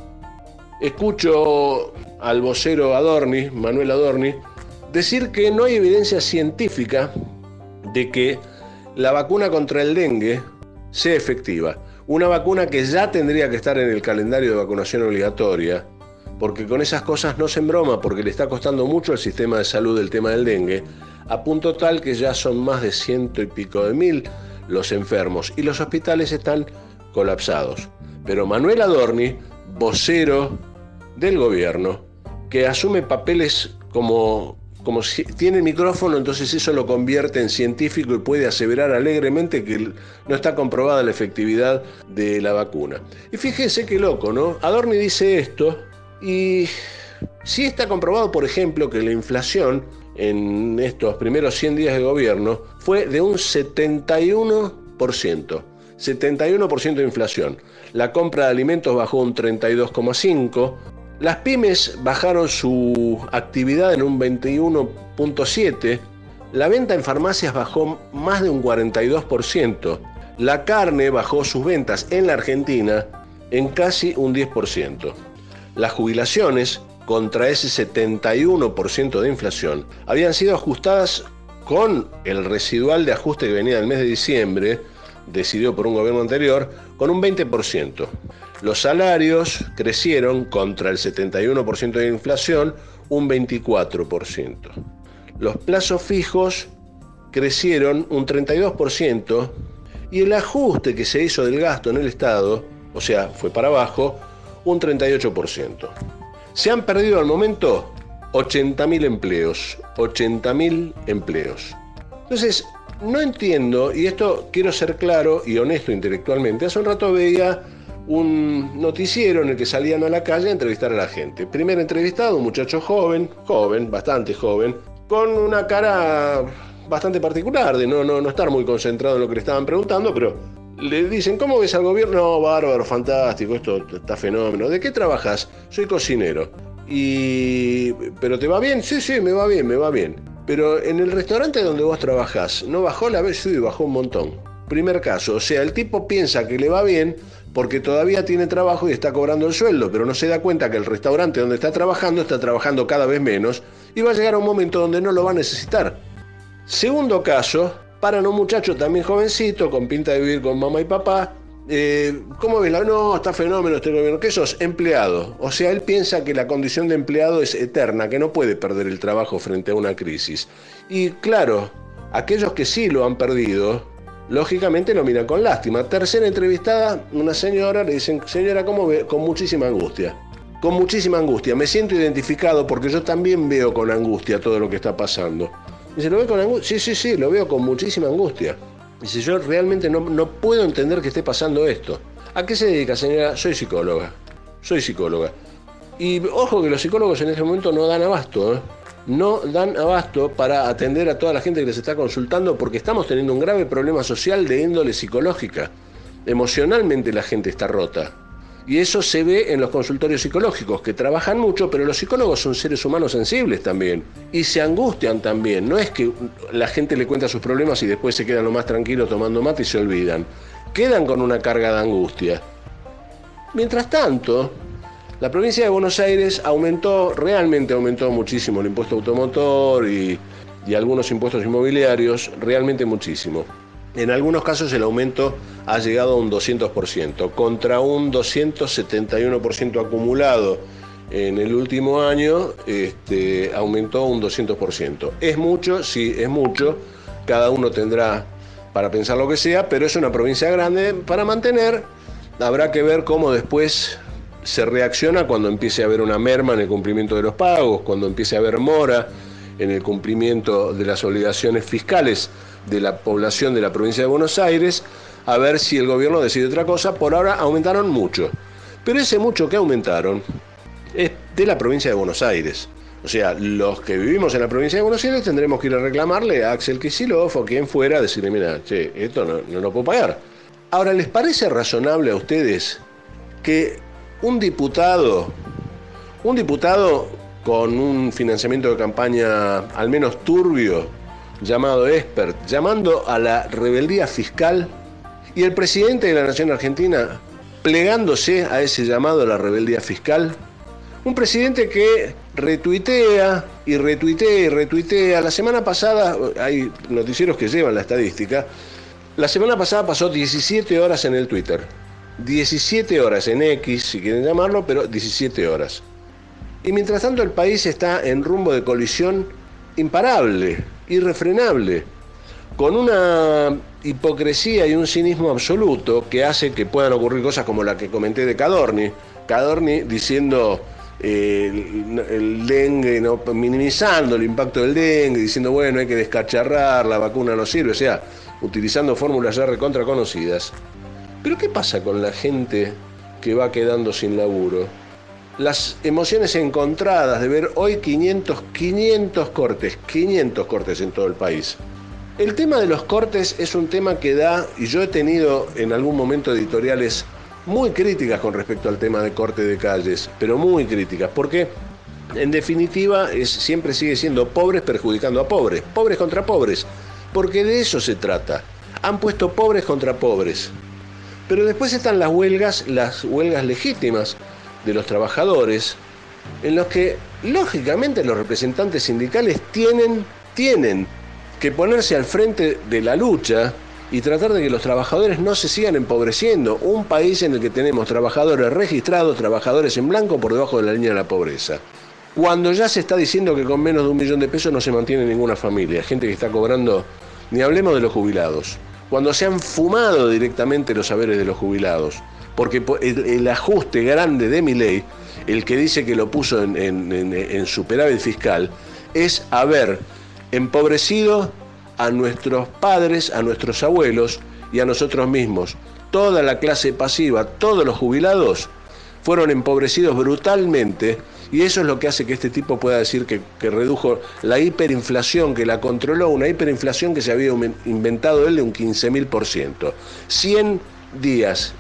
escucho al vocero Adorni, Manuel Adorni, decir que no hay evidencia científica de que la vacuna contra el dengue sea efectiva. Una vacuna que ya tendría que estar en el calendario de vacunación obligatoria, porque con esas cosas no se embroma, porque le está costando mucho al sistema de salud el tema del dengue, a punto tal que ya son más de 100 y pico de mil los enfermos y los hospitales están colapsados. Pero Manuel Adorni, vocero del gobierno, que asume papeles como si tiene micrófono, entonces eso lo convierte en científico y puede aseverar alegremente que no está comprobada la efectividad de la vacuna. Y fíjense qué loco, ¿no? Adorni dice esto y sí está comprobado, por ejemplo, que la inflación en estos primeros 100 días de gobierno fue de un 71%. 71% de inflación. La compra de alimentos bajó un 32,5%. Las pymes bajaron su actividad en un 21,7%. La venta en farmacias bajó más de un 42%. La carne bajó sus ventas en la Argentina en casi un 10%. Las jubilaciones, contra ese 71% de inflación, habían sido ajustadas con el residual de ajuste que venía del mes de diciembre, decidido por un gobierno anterior, con un 20%. Los salarios crecieron contra el 71% de inflación, un 24%. Los plazos fijos crecieron un 32% y el ajuste que se hizo del gasto en el Estado, o sea, fue para abajo, un 38%. Se han perdido al momento 80.000 empleos. 80.000 empleos. Entonces, no entiendo, y esto quiero ser claro y honesto intelectualmente. Hace un rato veía un noticiero en el que salían a la calle a entrevistar a la gente. Primer entrevistado, un muchacho joven, bastante joven, con una cara bastante particular de no estar muy concentrado en lo que le estaban preguntando, pero le dicen, ¿cómo ves al gobierno? No, bárbaro, fantástico, esto está fenómeno. ¿De qué trabajas? Soy cocinero. ¿Pero te va bien? Sí, me va bien. Pero en el restaurante donde vos trabajás, ¿no bajó la vez? Sí, bajó un montón. Primer caso, o sea, el tipo piensa que le va bien porque todavía tiene trabajo y está cobrando el sueldo, pero no se da cuenta que el restaurante donde está trabajando cada vez menos y va a llegar a un momento donde no lo va a necesitar. Segundo caso, paran un muchacho también jovencito, con pinta de vivir con mamá y papá. ¿Cómo ves? No, está fenómeno este gobierno. ¿Qué sos? Empleado. O sea, él piensa que la condición de empleado es eterna, que no puede perder el trabajo frente a una crisis. Y claro, aquellos que sí lo han perdido, lógicamente lo miran con lástima. Tercera entrevistada, una señora, le dicen, señora, ¿cómo ve? Con muchísima angustia. Con muchísima angustia. Me siento identificado porque yo también veo con angustia todo lo que está pasando. Dice, ¿lo ve con angustia? Sí, lo veo con muchísima angustia. Dice, yo realmente no puedo entender que esté pasando esto. ¿A qué se dedica, señora? Soy psicóloga. Y ojo que los psicólogos en este momento no dan abasto, ¿eh? No dan abasto para atender a toda la gente que les está consultando porque estamos teniendo un grave problema social de índole psicológica. emocionalmente la gente está rota. Y eso se ve en los consultorios psicológicos, que trabajan mucho, pero los psicólogos son seres humanos sensibles también. Y se angustian también. No es que la gente le cuenta sus problemas y después se quedan lo más tranquilos tomando mate y se olvidan. Quedan con una carga de angustia. Mientras tanto, la provincia de Buenos Aires realmente aumentó muchísimo el impuesto automotor y algunos impuestos inmobiliarios, realmente muchísimo. En algunos casos el aumento ha llegado a un 200%, contra un 271% acumulado en el último año, aumentó un 200%. ¿Es mucho? Sí, es mucho. Cada uno tendrá para pensar lo que sea, pero es una provincia grande para mantener. Habrá que ver cómo después se reacciona cuando empiece a haber una merma en el cumplimiento de los pagos, cuando empiece a haber mora en el cumplimiento de las obligaciones fiscales de la población de la provincia de Buenos Aires, a ver si el gobierno decide otra cosa. Por ahora aumentaron mucho, pero ese mucho que aumentaron es de la provincia de Buenos Aires. O sea, los que vivimos en la provincia de Buenos Aires tendremos que ir a reclamarle a Axel Kicillof o quien fuera, decirle, mira, che, esto no lo puedo pagar. Ahora, ¿les parece razonable a ustedes que un diputado con un financiamiento de campaña al menos turbio, llamado Expert, llamando a la rebeldía fiscal, y el presidente de la Nación Argentina plegándose a ese llamado a la rebeldía fiscal? Un presidente que retuitea y retuitea y retuitea. La semana pasada, hay noticieros que llevan la estadística, la semana pasada pasó 17 horas en el Twitter. 17 horas en X, si quieren llamarlo, pero 17 horas. Y mientras tanto el país está en rumbo de colisión imparable, irrefrenable, con una hipocresía y un cinismo absoluto que hace que puedan ocurrir cosas como la que comenté de Cadorni diciendo el dengue, ¿no? Minimizando el impacto del dengue, diciendo bueno, hay que descacharrar, la vacuna no sirve, o sea, utilizando fórmulas ya recontra conocidas. Pero ¿qué pasa con la gente que va quedando sin laburo? Las emociones encontradas de ver hoy 500 cortes en todo el país. El tema de los cortes es un tema que da, y yo he tenido en algún momento editoriales muy críticas con respecto al tema de corte de calles, pero muy críticas, porque en definitiva siempre sigue siendo pobres perjudicando a pobres, pobres contra pobres, porque de eso se trata. Han puesto pobres contra pobres. Pero después están las huelgas legítimas de los trabajadores, en los que lógicamente los representantes sindicales tienen que ponerse al frente de la lucha y tratar de que los trabajadores no se sigan empobreciendo. Un país en el que tenemos trabajadores registrados, trabajadores en blanco por debajo de la línea de la pobreza. Cuando ya se está diciendo que con menos de 1 millón de pesos no se mantiene ninguna familia, gente que está cobrando, ni hablemos de los jubilados. Cuando se han fumado directamente los saberes de los jubilados, porque el ajuste grande de Milei, el que dice que lo puso en superávit fiscal, es haber empobrecido a nuestros padres, a nuestros abuelos y a nosotros mismos. Toda la clase pasiva, todos los jubilados fueron empobrecidos brutalmente, y eso es lo que hace que este tipo pueda decir que redujo la hiperinflación, que la controló, una hiperinflación que se había inventado él de un 15.000%. 100 días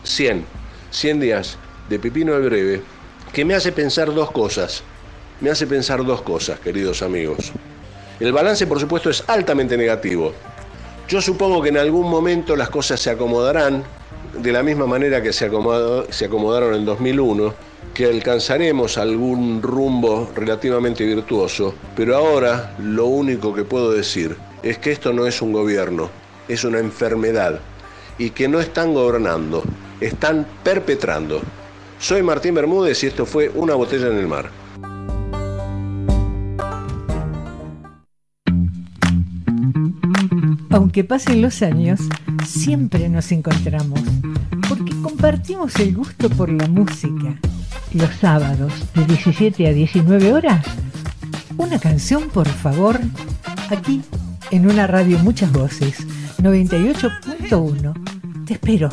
de pipino de breve, que me hace pensar dos cosas, queridos amigos. El balance, por supuesto, es altamente negativo. Yo supongo que en algún momento las cosas se acomodarán de la misma manera que se acomodaron en 2001, que alcanzaremos algún rumbo relativamente virtuoso, pero ahora lo único que puedo decir es que esto no es un gobierno, es una enfermedad, y que no están gobernando, están perpetrando. Soy Martín Bermúdez y esto fue Una Botella en el Mar. Aunque pasen los años, siempre nos encontramos, porque compartimos el gusto por la música. Los sábados, de 17 a 19 horas, una canción, por favor, aquí, en una radio Muchas Voces, 98.1. Te espero.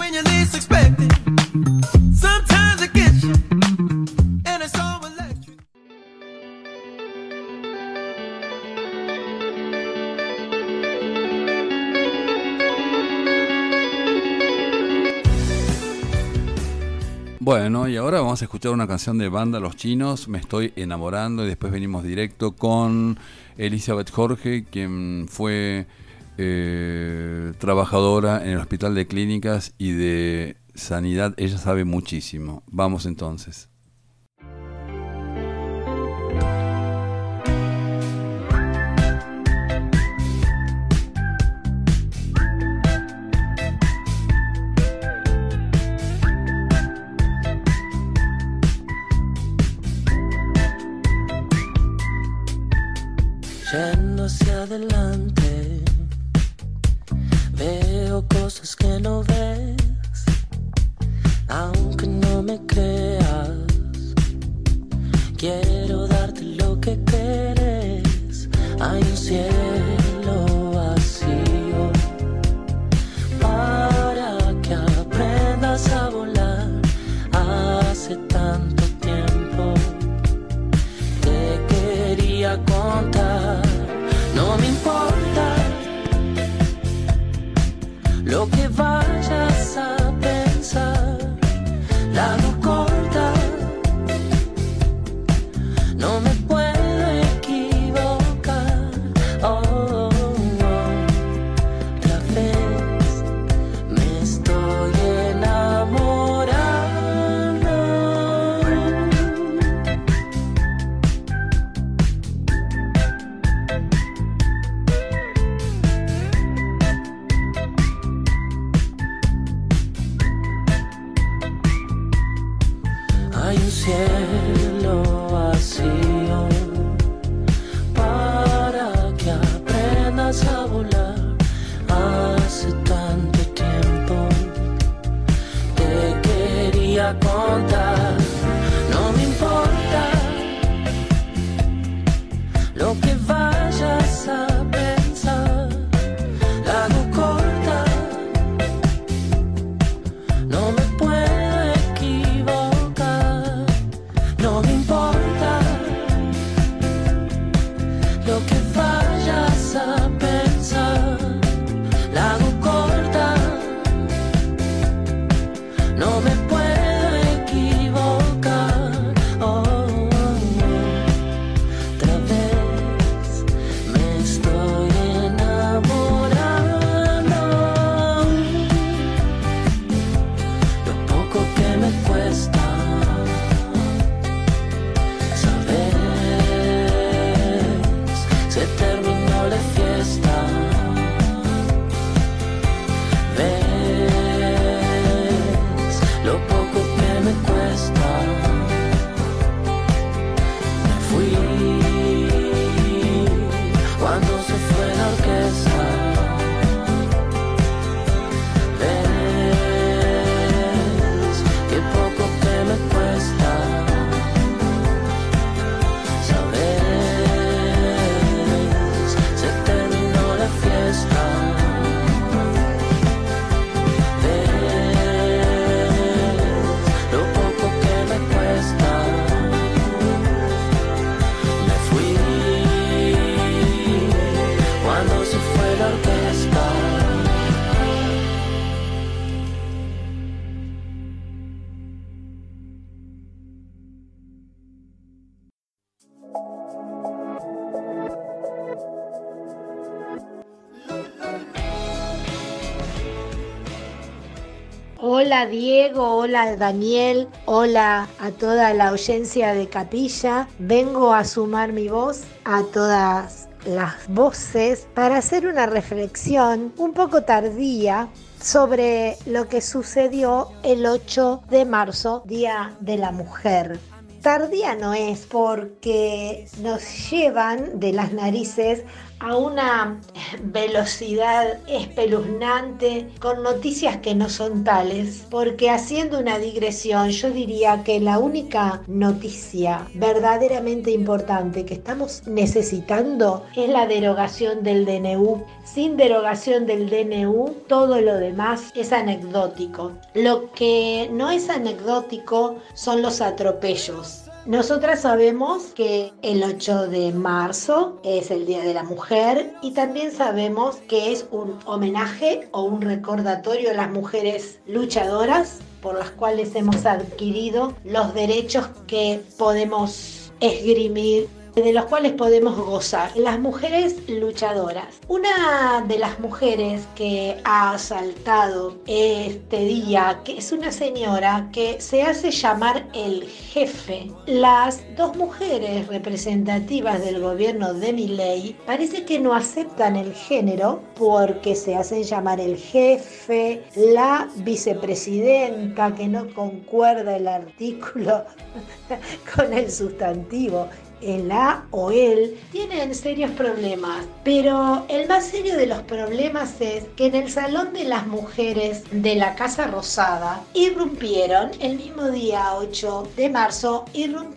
Bueno, y ahora vamos a escuchar una canción de banda Los Chinos, Me Estoy Enamorando, y después venimos directo con Elizabeth Jorge, quien fue trabajadora en el Hospital de Clínicas y de Sanidad. Ella sabe muchísimo. Vamos entonces. Yendo hacia adelante, veo cosas que no ves, aunque no me creas. Quiero darte lo que quieres. Hay un cielo vacío para que aprendas a volar. Hace tanto tiempo te quería contar. No me importa lo que vayas a pensar, la hago corta, no me puedo equivocar. Oh, otra vez me estoy enamorando. Hay un cielo vacío para que aprendas a volar. Hace tanto tiempo te quería contar. No me importa lo que vayas a pensar, la hago corta, no me puedo equivocar. No me importa lo que vayas a pensar, la hago corta, no me puedo equivocar. Oh, otra vez me estoy enamorando. Lo poco que me cuesta se terminó la fiesta. Ves lo poco que me cuesta. Me fui cuando se fue la orquesta. Ves que poco que me cuesta. Se terminó la fiesta. Ves lo poco que me cuesta. Me fui cuando se fue la orquesta. Hola Diego, hola Daniel, hola a toda la audiencia de Capilla. Vengo a sumar mi voz a todas las voces para hacer una reflexión un poco tardía sobre lo que sucedió el 8 de marzo, Día de la Mujer. Tardía no es porque nos llevan de las narices a una velocidad espeluznante con noticias que no son tales, porque haciendo una digresión yo diría que la única noticia verdaderamente importante que estamos necesitando es la derogación del DNU. Sin derogación del DNU todo lo demás es anecdótico. Lo que no es anecdótico son los atropellos. Nosotras sabemos que el 8 de marzo es el Día de la Mujer y también sabemos que es un homenaje o un recordatorio a las mujeres luchadoras por las cuales hemos adquirido los derechos que podemos esgrimir, de los cuales podemos gozar. Las mujeres luchadoras. Una de las mujeres que ha asaltado este día, que es una señora que se hace llamar el jefe. Las dos mujeres representativas del gobierno de Milei parece que no aceptan el género porque se hacen llamar el jefe, la vicepresidenta, que no concuerda el artículo con el sustantivo. El a o él tienen serios problemas, pero el más serio de los problemas es que en el Salón de las Mujeres de la Casa Rosada irrumpieron, el mismo día 8 de marzo,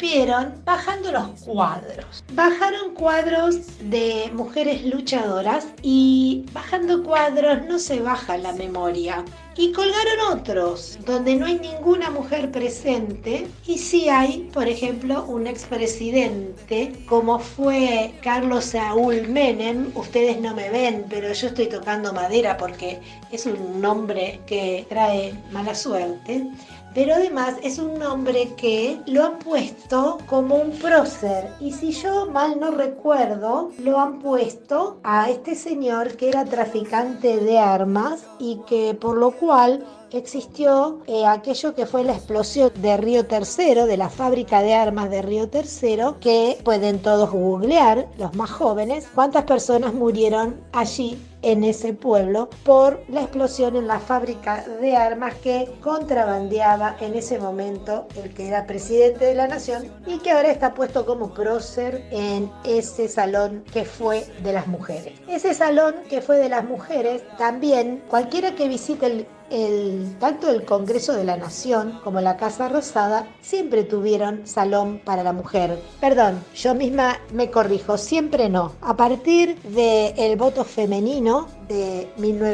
bajando los cuadros. Bajaron cuadros de mujeres luchadoras y bajando cuadros no se baja la memoria. Y colgaron otros, donde no hay ninguna mujer presente y sí hay, por ejemplo, un expresidente, como fue Carlos Saúl Menem. Ustedes no me ven, pero yo estoy tocando madera porque es un nombre que trae mala suerte. Pero además es un nombre que lo han puesto como un prócer. Y si yo mal no recuerdo, lo han puesto a este señor que era traficante de armas y que por lo cual existió aquello que fue la explosión de Río Tercero, de la fábrica de armas de Río Tercero, que pueden todos googlear, los más jóvenes, cuántas personas murieron allí en ese pueblo por la explosión en la fábrica de armas que contrabandeaba en ese momento el que era presidente de la nación y que ahora está puesto como prócer en ese salón que fue de las mujeres. Ese salón que fue de las mujeres también, cualquiera que visite tanto el Congreso de la Nación como la Casa Rosada siempre tuvieron salón para la mujer. Perdón, yo misma me corrijo, siempre no. A partir del voto femenino de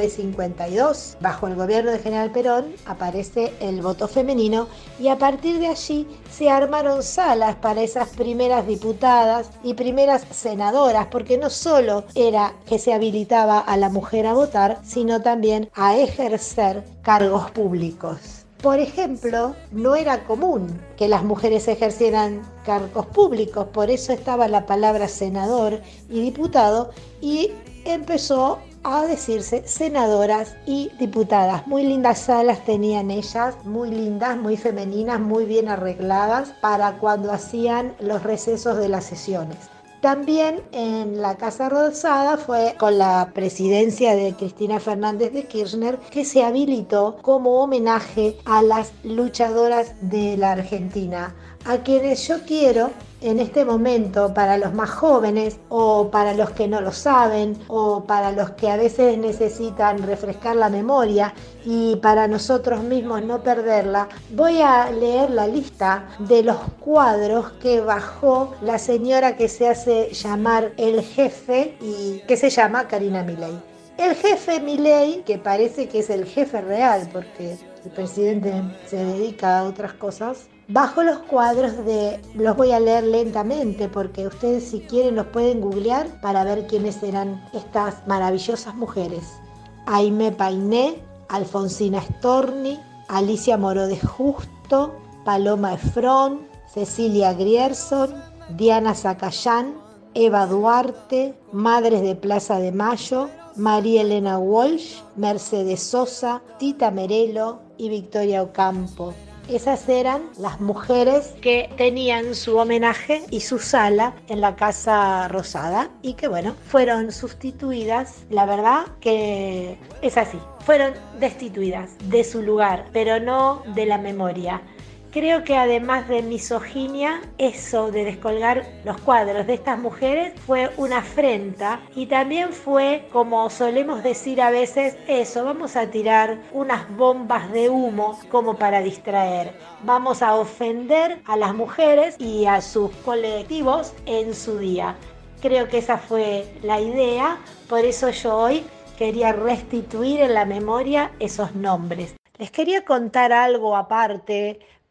1952, bajo el gobierno de General Perón, aparece el voto femenino y a partir de allí se armaron salas para esas primeras diputadas y primeras senadoras, porque no solo era que se habilitaba a la mujer a votar, sino también a ejercer cargos públicos. Por ejemplo, no era común que las mujeres ejercieran cargos públicos, por eso estaba la palabra senador y diputado y empezó a decirse senadoras y diputadas. Muy lindas salas tenían ellas, muy lindas, muy femeninas, muy bien arregladas para cuando hacían los recesos de las sesiones. También en la Casa Rosada fue con la presidencia de Cristina Fernández de Kirchner que se habilitó como homenaje a las luchadoras de la Argentina, a quienes yo quiero en este momento, para los más jóvenes o para los que no lo saben o para los que a veces necesitan refrescar la memoria y para nosotros mismos no perderla, voy a leer la lista de los cuadros que bajó la señora que se hace llamar el jefe y que se llama Karina Milei. El jefe Milei, que parece que es el jefe real porque el presidente se dedica a otras cosas, bajo los cuadros los voy a leer lentamente porque ustedes si quieren los pueden googlear para ver quiénes eran estas maravillosas mujeres. Aimé Painé, Alfonsina Storni, Alicia Moró de Justo, Paloma Efrón, Cecilia Grierson, Diana Zacayán, Eva Duarte, Madres de Plaza de Mayo, María Elena Walsh, Mercedes Sosa, Tita Merelo y Victoria Ocampo. Esas eran las mujeres que tenían su homenaje y su sala en la Casa Rosada y que bueno, fueron sustituidas, la verdad que es así, fueron destituidas de su lugar, pero no de la memoria. Creo que además de misoginia, eso de descolgar los cuadros de estas mujeres fue una afrenta y también fue, como solemos decir a veces, eso, vamos a tirar unas bombas de humo como para distraer. Vamos a ofender a las mujeres y a sus colectivos en su día. Creo que esa fue la idea, por eso yo hoy quería restituir en la memoria esos nombres. Les quería contar algo aparte,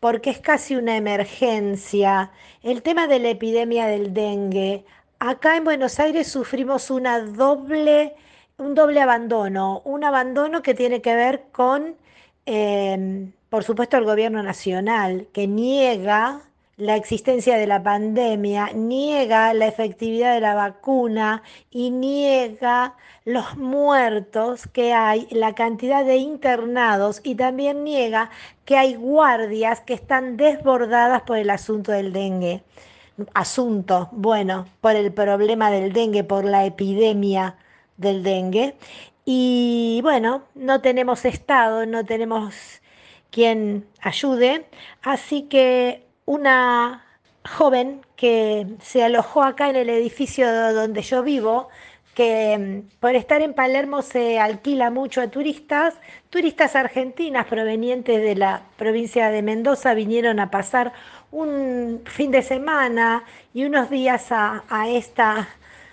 porque es casi una emergencia. El tema de la epidemia del dengue. Acá en Buenos Aires sufrimos un doble abandono, un abandono que tiene que ver con, por supuesto, el gobierno nacional, que niega la existencia de la pandemia, niega la efectividad de la vacuna y niega los muertos que hay, la cantidad de internados, y también niega que hay guardias que están desbordadas por el asunto del dengue. Por el problema del dengue, por la epidemia del dengue. Y bueno, no tenemos Estado, no tenemos quien ayude, así que una joven que se alojó acá en el edificio donde yo vivo, que por estar en Palermo se alquila mucho a turistas argentinas provenientes de la provincia de Mendoza, vinieron a pasar un fin de semana y unos días a esta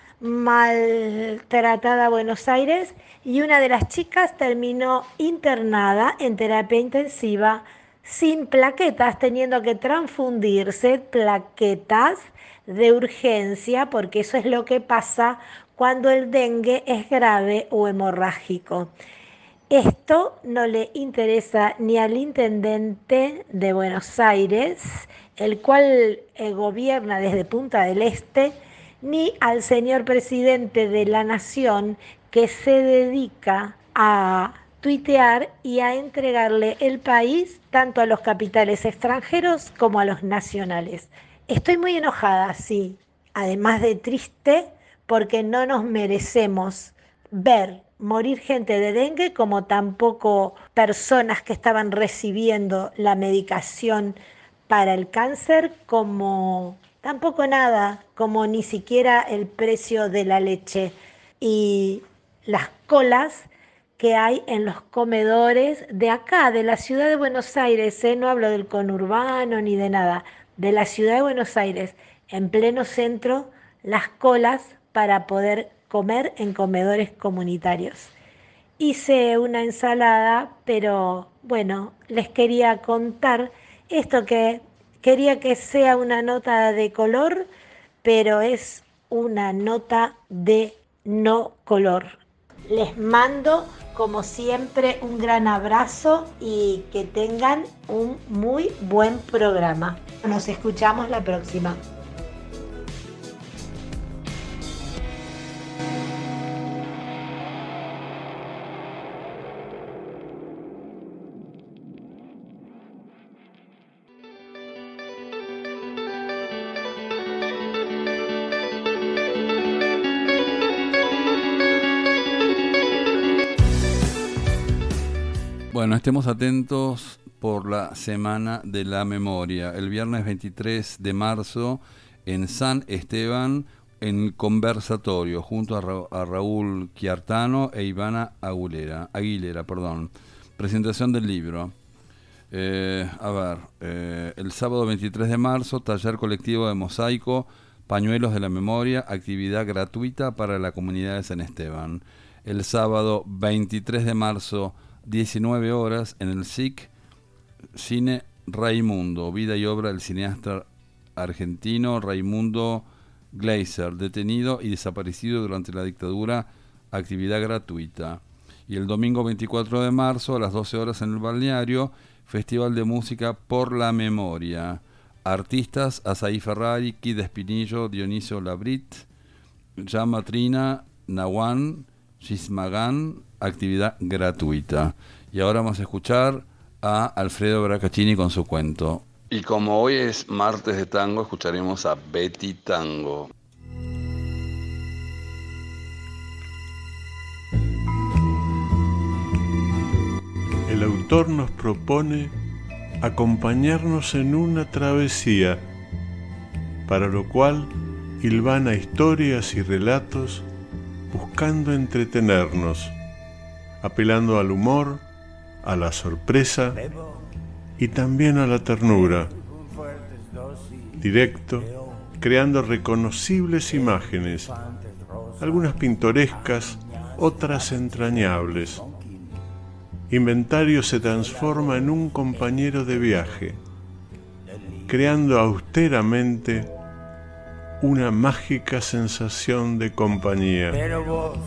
maltratada Buenos Aires, y una de las chicas terminó internada en terapia intensiva sin plaquetas, teniendo que transfundirse plaquetas de urgencia, porque eso es lo que pasa cuando el dengue es grave o hemorrágico. Esto no le interesa ni al intendente de Buenos Aires, el cual gobierna desde Punta del Este, ni al señor presidente de la Nación, que se dedica a tuitear y a entregarle el país tanto a los capitales extranjeros como a los nacionales. Estoy muy enojada, sí, además de triste, porque no nos merecemos ver morir gente de dengue, como tampoco personas que estaban recibiendo la medicación para el cáncer, como tampoco nada, como ni siquiera el precio de la leche y las colas que hay en los comedores de acá, de la ciudad de Buenos Aires, no hablo del conurbano ni de nada, de la ciudad de Buenos Aires, en pleno centro, las colas para poder comer en comedores comunitarios. Hice una ensalada, pero bueno, les quería contar esto, que quería que sea una nota de color, pero es una nota de no color. Les mando, como siempre, un gran abrazo y que tengan un muy buen programa. Nos escuchamos la próxima. Bueno, estemos atentos por la Semana de la Memoria. El viernes 23 de marzo en San Esteban, en conversatorio, junto a Raúl Chiartano e Ivana Aguilera. Presentación del libro. El sábado 23 de marzo, taller colectivo de mosaico, pañuelos de la memoria, actividad gratuita para la comunidad de San Esteban. El sábado 23 de marzo, 19 horas, en el SIC, Cine Raimundo, vida y obra del cineasta argentino Raimundo Gleiser, detenido y desaparecido durante la dictadura, actividad gratuita. Y el domingo 24 de marzo, a las 12 horas, en el balneario, Festival de Música por la Memoria. Artistas: Azaí Ferrari, Kid Espinillo, Dionisio Labrit, Llama Trina, Nahuán, Gismagán, actividad gratuita. Y ahora vamos a escuchar a Alfredo Bracaccini con su cuento. Y como hoy es martes de tango, escucharemos a Betty Tango. El autor nos propone acompañarnos en una travesía, para lo cual hilvana historias y relatos buscando entretenernos, apelando al humor, a la sorpresa y también a la ternura. Directo, creando reconocibles imágenes, algunas pintorescas, otras entrañables. Inventario se transforma en un compañero de viaje, creando austeramente una mágica sensación de compañía. Pero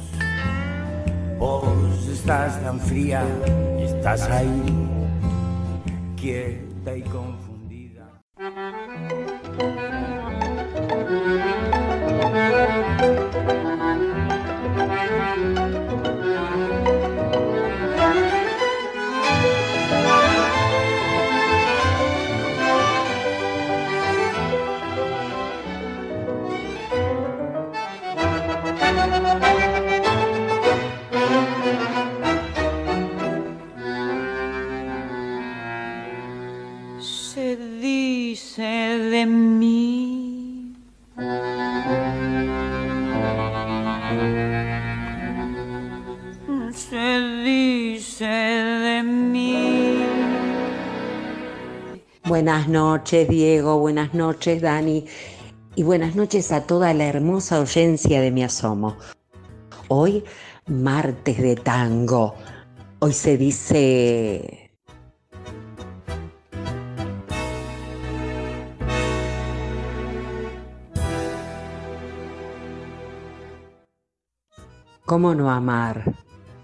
vos estás tan fría, estás ahí, quieta y confundida. Se dice de mí se dice de mí. Buenas noches, Diego, buenas noches, Dani, y buenas noches a toda la hermosa audiencia de Me Asomo. Hoy, martes de tango. Hoy se dice... ¿Cómo no amar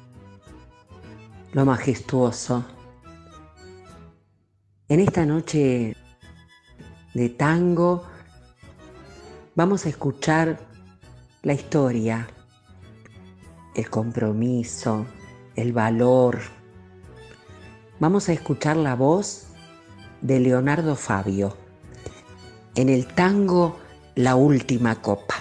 lo majestuoso? En esta noche de tango vamos a escuchar la historia, el compromiso, el valor. Vamos a escuchar la voz de Leonardo Fabio en el tango La Última Copa.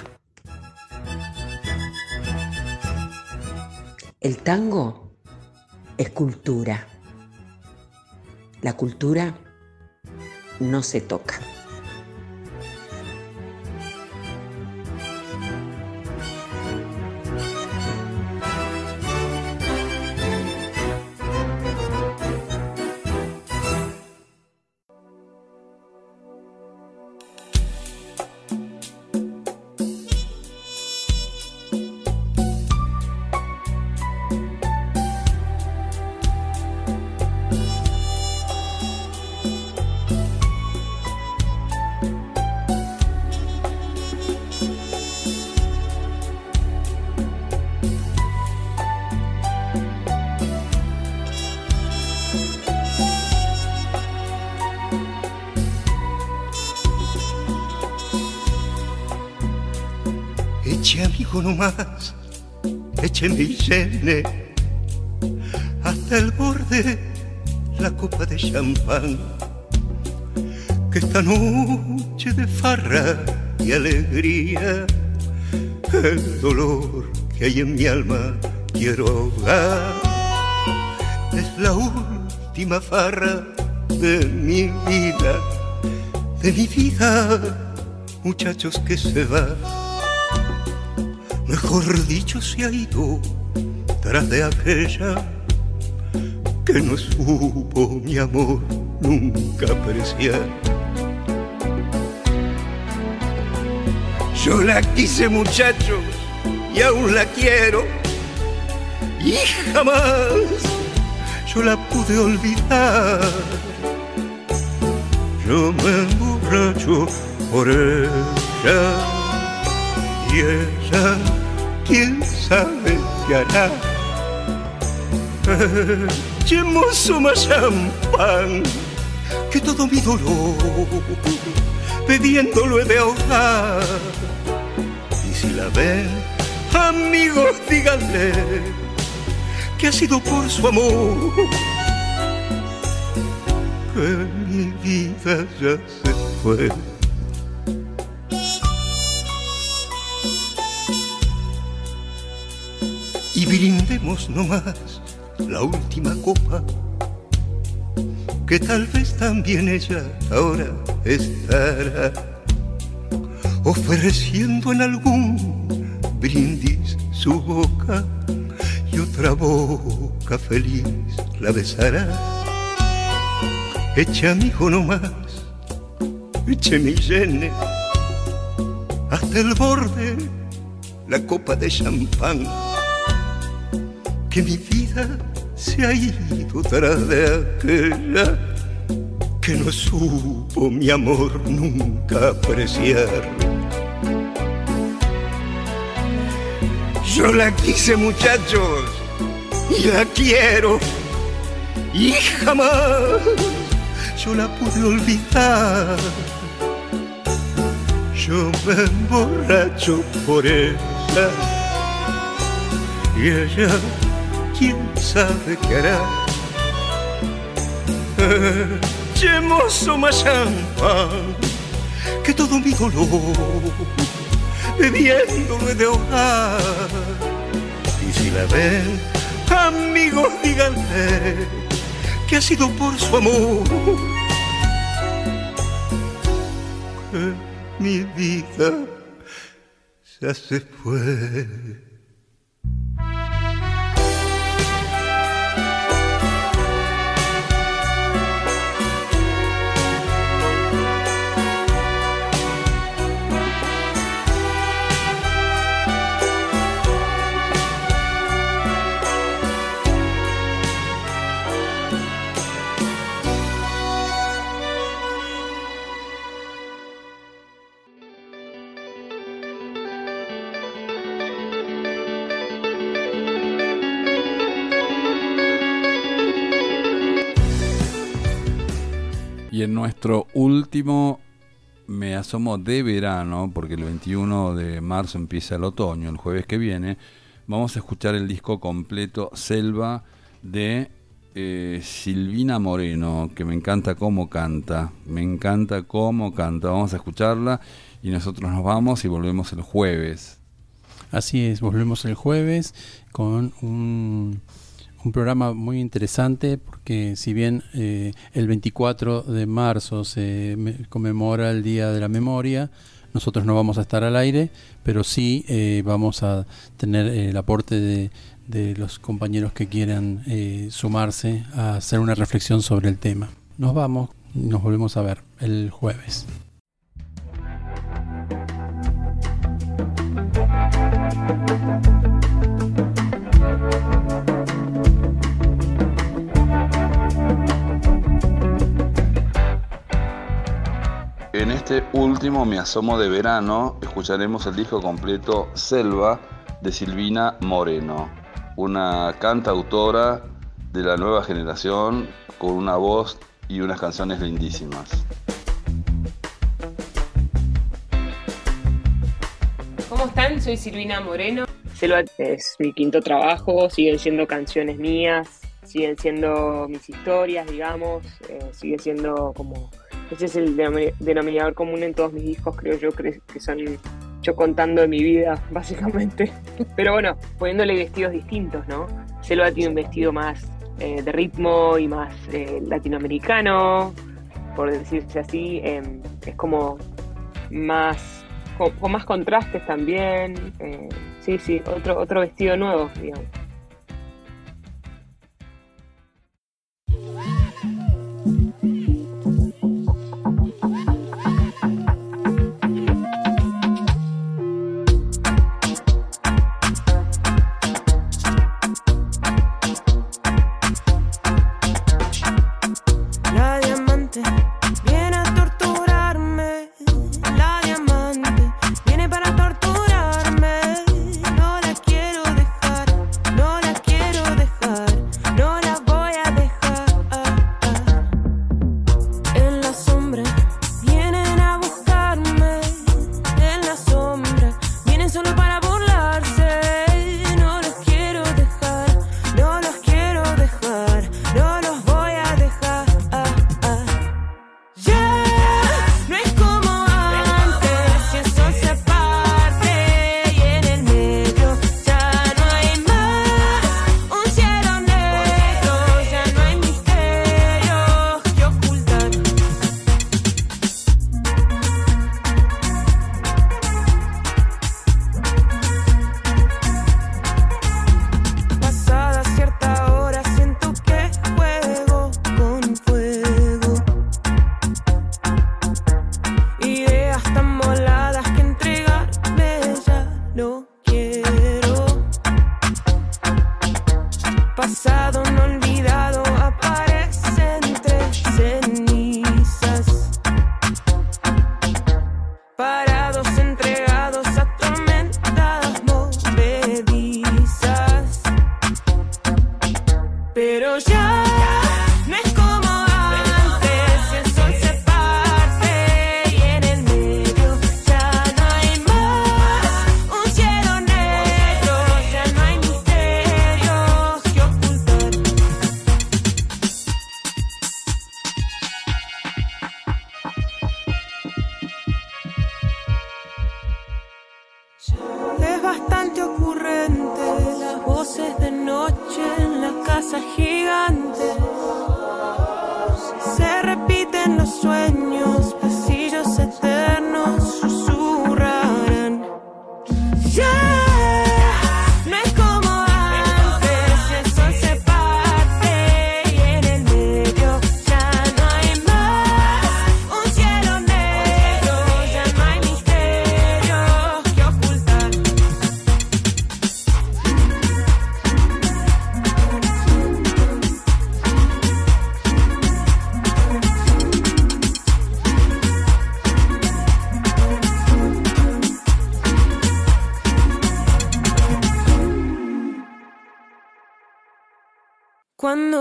El tango es cultura. La cultura no se toca. Eche amigo nomás, eche mi llene hasta el borde la copa de champán, que esta noche de farra y alegría el dolor que hay en mi alma quiero ahogar. Es la última farra de mi vida, muchachos, que se va. Mejor dicho, se ha ido tras de aquella que no supo mi amor nunca apreciar. Yo la quise, muchachos, y aún la quiero, y jamás yo la pude olvidar. Yo me emborracho por ella, y ella, quién sabe qué hará. Echemos más champán, que todo mi dolor bebiéndolo he de ahogar. Y si la ven, amigos, díganle que ha sido por su amor que mi vida ya se fue. Y brindemos nomás la última copa, que tal vez también ella ahora estará ofreciendo en algún brindis su boca, y otra boca feliz la besará. Eche amigo nomás, eche mi llene hasta el borde la copa de champán, que mi vida se ha ido tras de aquella que no supo mi amor nunca apreciar. Yo la quise, muchachos, y la quiero, y jamás yo la pude olvidar. Yo me emborracho por ella, y ella, quién sabe qué hará. Echemos más champán, que todo mi dolor bebiéndolo he de ahogar. Y si la ven, amigos, díganle que ha sido por su amor que mi vida ya se fue. Y en nuestro último Me Asomo de verano, porque el 21 de marzo empieza el otoño, el jueves que viene, vamos a escuchar el disco completo Selva de Silvina Moreno, que me encanta cómo canta, vamos a escucharla y nosotros nos vamos y volvemos el jueves. Así es, volvemos el jueves con un programa muy interesante, porque si bien el 24 de marzo se conmemora el Día de la Memoria, nosotros no vamos a estar al aire, pero sí vamos a tener el aporte de los compañeros que quieran sumarse a hacer una reflexión sobre el tema. Nos vamos, nos volvemos a ver el jueves. En este último Me Asomo de verano escucharemos el disco completo Selva de Silvina Moreno, una cantautora de la nueva generación con una voz y unas canciones lindísimas. ¿Cómo están? Soy Silvina Moreno. Selva es mi quinto trabajo, siguen siendo canciones mías, siguen siendo mis historias, digamos, sigue siendo como... Ese es el denominador común en todos mis discos, creo yo, que son yo contando de mi vida, básicamente. Pero bueno, poniéndole vestidos distintos, ¿no? Selva tiene un vestido más de ritmo y más latinoamericano, por decirse así. Es como más, con más contrastes también. Sí, otro vestido nuevo, digamos.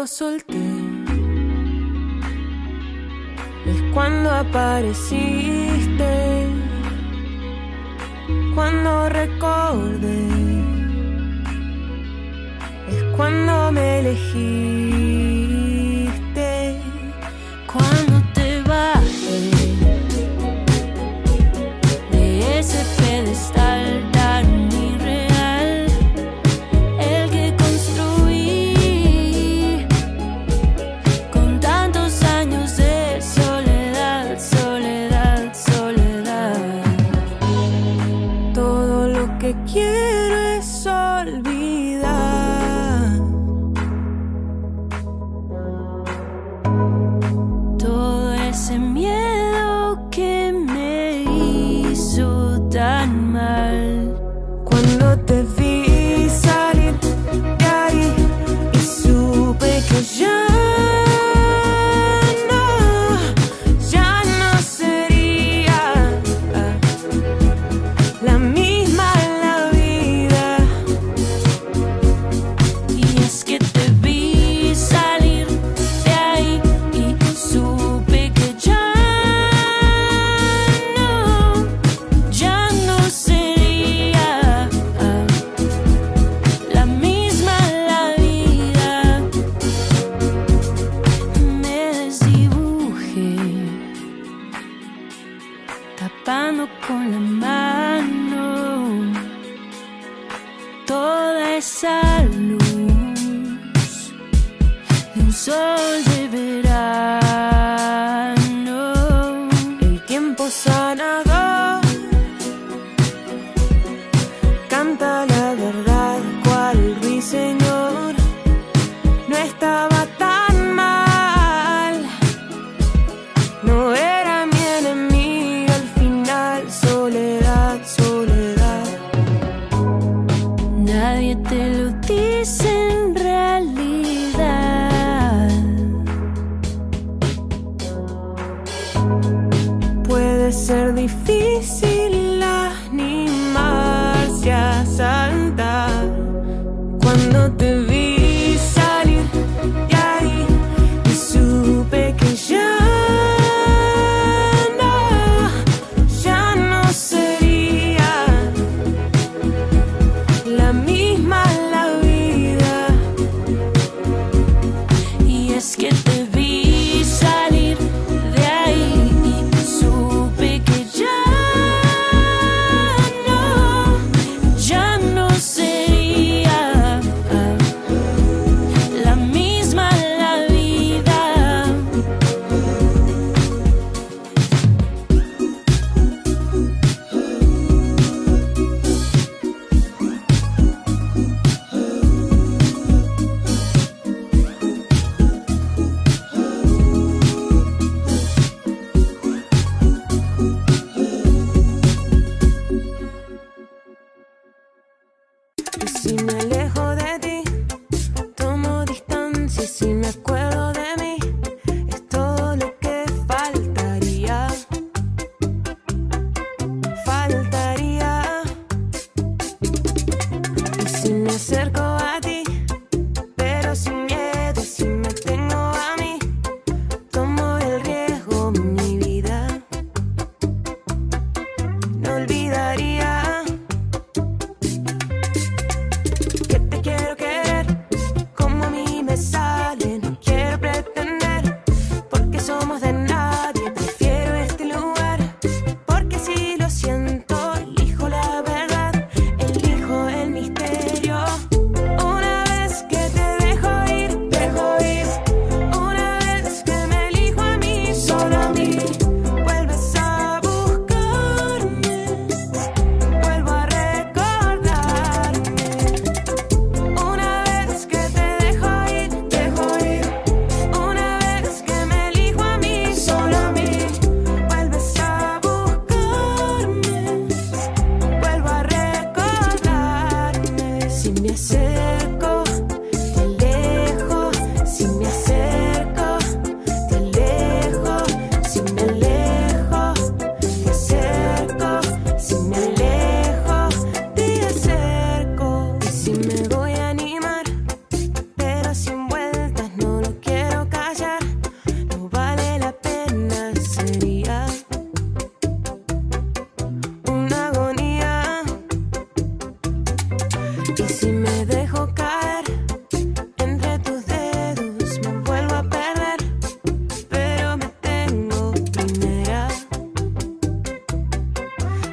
solté es cuando apareciste, cuando recordé, es cuando me elegiste, cuando te bajé de ese pedestal tan irreal, el que construí con tantos años de soledad, soledad, soledad. Todo lo que quiero es olvidar todo ese miedo que me hizo tan mal. Cuando te vi salir de ahí y supe que ya no sería la misma en la vida. Y es que te vi salir de ahí y supe que ya no sería la misma en la vida. Me desdibujé tapando con la mano toda esa luz de un sol de verano. El tiempo sanador canta la verdad cual ruiseñor. No estaba tan mal, no era mi enemiga al final. Soledad, soledad. Nadie te lo dice en realidad. Puede ser difícil animarse a saltar. Cuando te vi salir de ahí y supe que ya no sería la misma en la vida. Y es que te vi salir de ahí y supe que ya no sería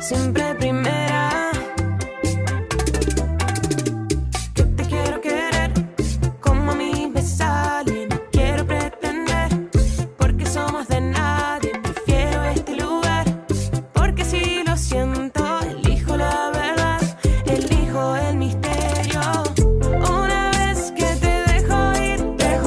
siempre primera. Que te quiero querer como a mí me sale. No quiero pretender porque somos de nadie. Prefiero este lugar porque si lo siento, elijo la verdad, elijo el misterio. Una vez que te dejo ir,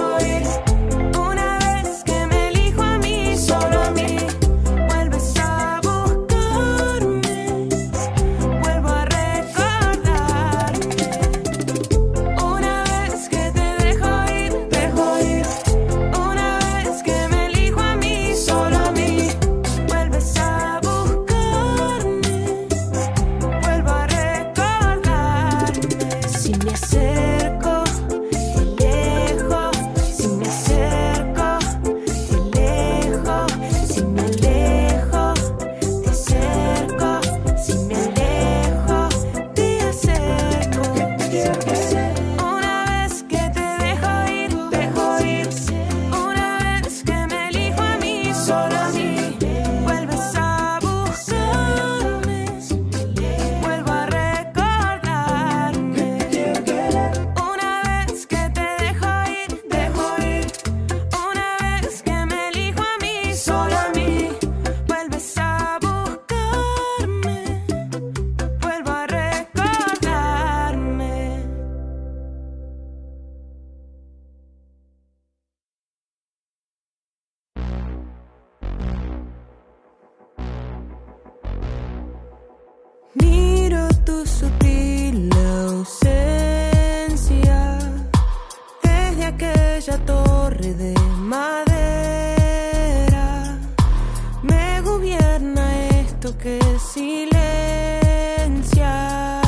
una vez que me elijo a mí, solo a mí, vuelves a buscarme, vuelvo a recordarme. Una vez que te dejo ir, una vez que me elijo a mí, solo a mí, vuelves a buscarme, vuelvo a recordarme. Si me acerco, te alejo, si me acerco, te alejo, si me alejo, te acerco, si me alejo, te acerco. Una vez que te dejo ir, una vez que me elijo a mí, solo a mí, vuelves a buscarme, vuelvo a recordarme. Una vez que te dejo ir, una vez que me elijo a mí, solo a mí, vuelves a buscarme, vuelvo a recordarme. Miro tu sutil ausencia desde aquella torre de madera. Me gobierna esto que silencias.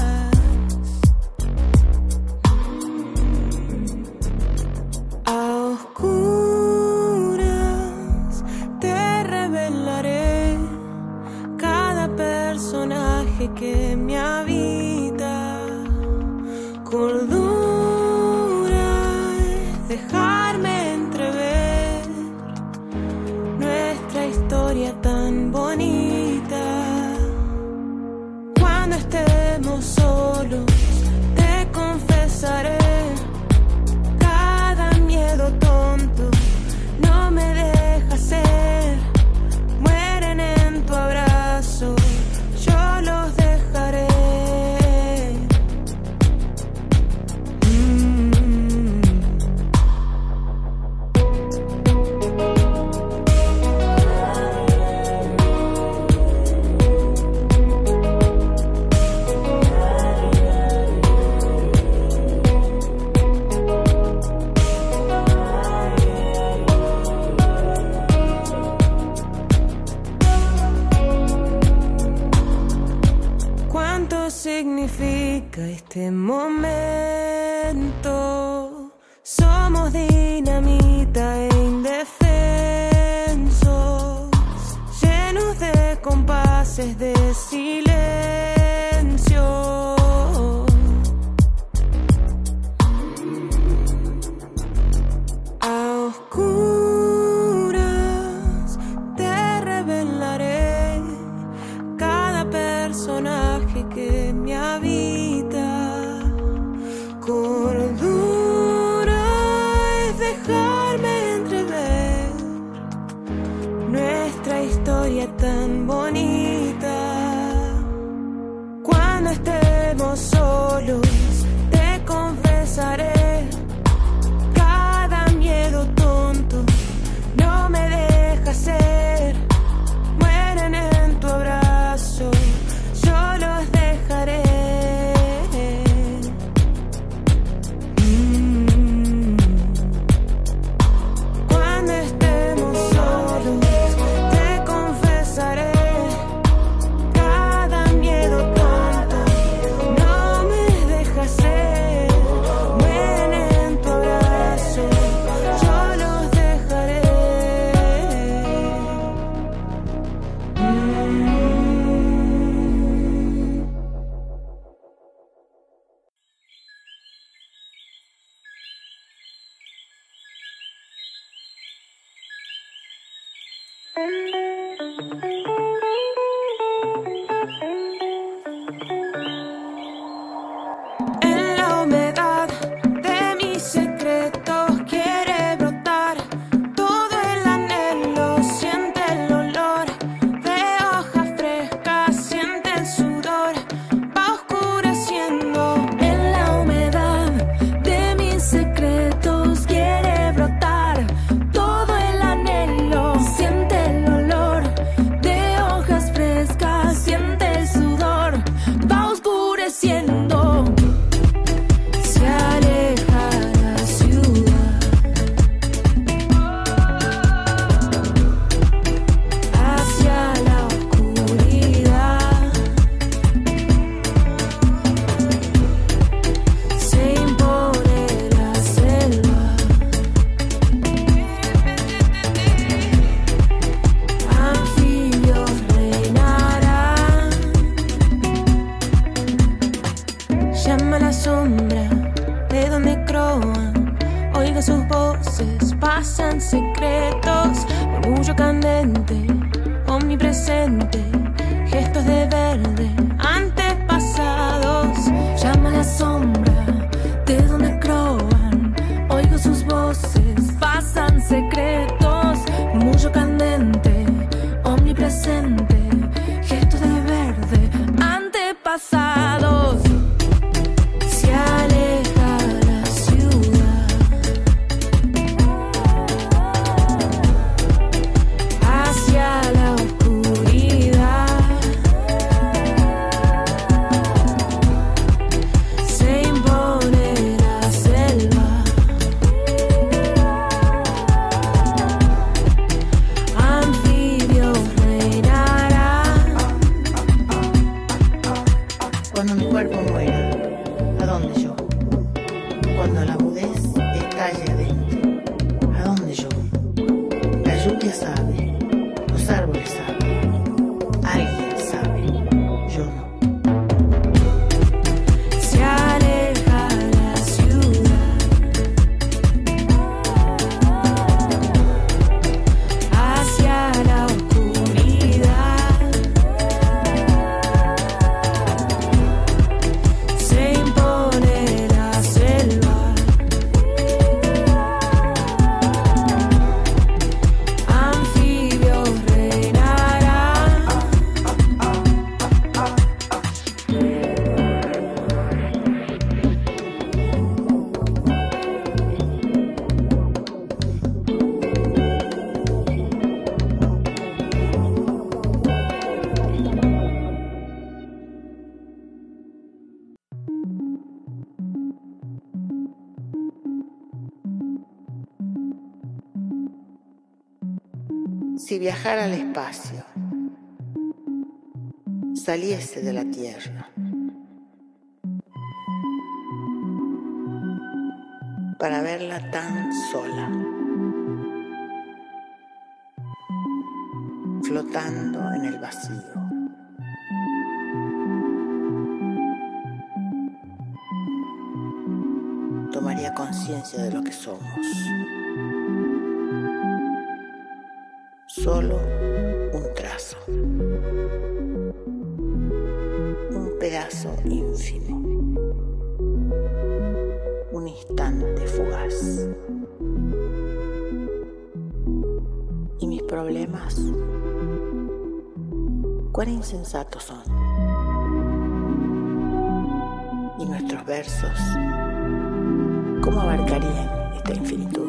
A oscuras te revelaré cada personaje que me habita. Cordura es dejarme entrever nuestra historia tan bonita. Cuando estemos solos, te confesaré cada miedo tonto. No me deja ser, mueren en tu abrazo, yo los dejaré. ¿Cuánto significa este momento? Somos dinamita e indefensos, llenos de compases de silencio. A oscuras te revelaré cada personaje que me habita. Cordura es dejarme entrever nuestra historia tan bonita. Cuando estemos solos, te confesaré cada miedo tonto. No me deja ser, mueren en tu abrazo, yo los dejaré. Cuando estemos solos, te confesaré cada miedo tonto. No me deja ser, mueren en tu abrazo, yo los dejaré. candente, omnipresente, gestos de verde, antepasados. Llama la sombra de donde croan, oigo sus voces, pasan secretos, murmullo candente, omnipresente, gestos de verde, antepasados. Se aleja la ciudad hacia la oscuridad. Se impone la selva. Anfibios reinarán. Cuando mi cuerpo muera, ¿a dónde yo? Cuando la agudez estalle adentro, ¿a dónde yo? La lluvia sabe, los árboles saben, alguien sabe, yo no. Se aleja la ciudad hacia la oscuridad. Se impone la selva. Anfibios reinarán. Si viajara al espacio, saliese de la Tierra para verla tan sola, flotando en el vacío, tomaría conciencia de lo que somos. Solo un trazo, un pedazo ínfimo, un instante fugaz. ¿Y mis problemas? ¿Cuán insensatos son? ¿Y nuestros versos? ¿Cómo abarcarían esta infinitud?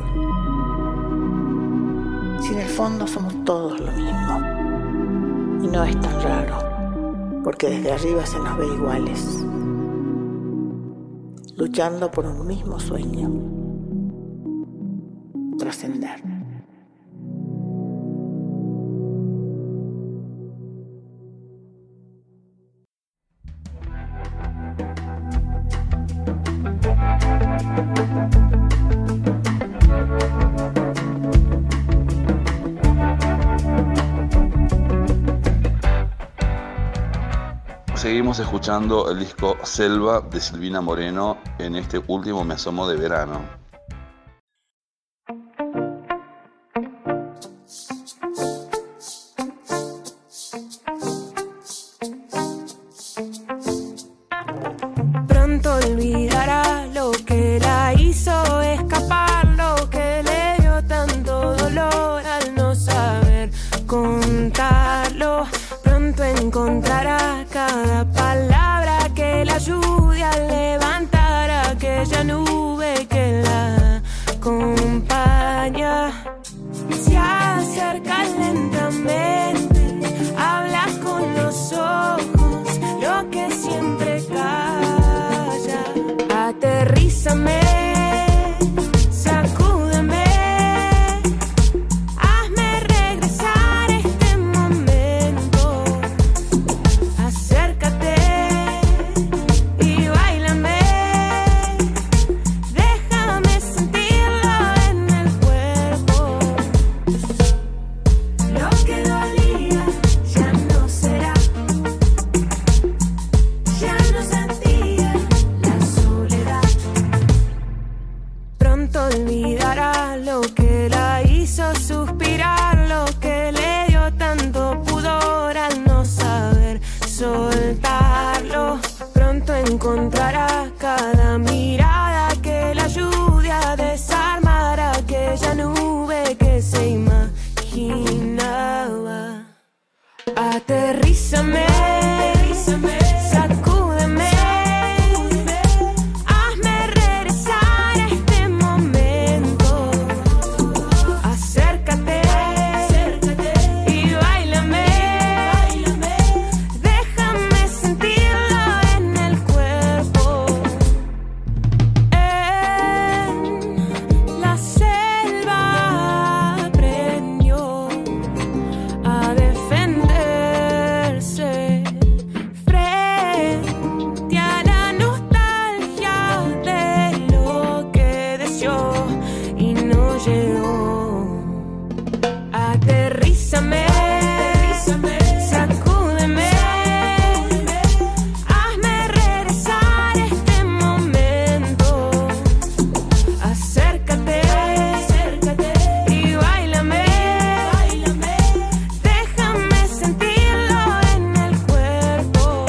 Si en el fondo somos todos lo mismo, y no es tan raro, porque desde arriba se nos ve iguales, luchando por un mismo sueño, trascender. Seguimos escuchando el disco Selva de Silvina Moreno en este último Me Asomo de verano. Pronto olvidará lo que la hizo escapar, lo que le dio tanto dolor al no saber contarlo. Pronto encontrará cada palabra que la ayude a levantar aquella nube que la acompaña. Se acerca lentamente, habla con los ojos, lo que siempre calla. Aterrízame. Aterrízame, sacúdeme, hazme regresar a este momento. Acércate y báilame, déjame sentirlo en el cuerpo. En la selva aprendió a defenderse frente a la nostalgia de lo que deseó y no llegó. Aterrízame, sacúdeme, hazme regresar a este momento. Acércate y báilame, déjame sentirlo en el cuerpo.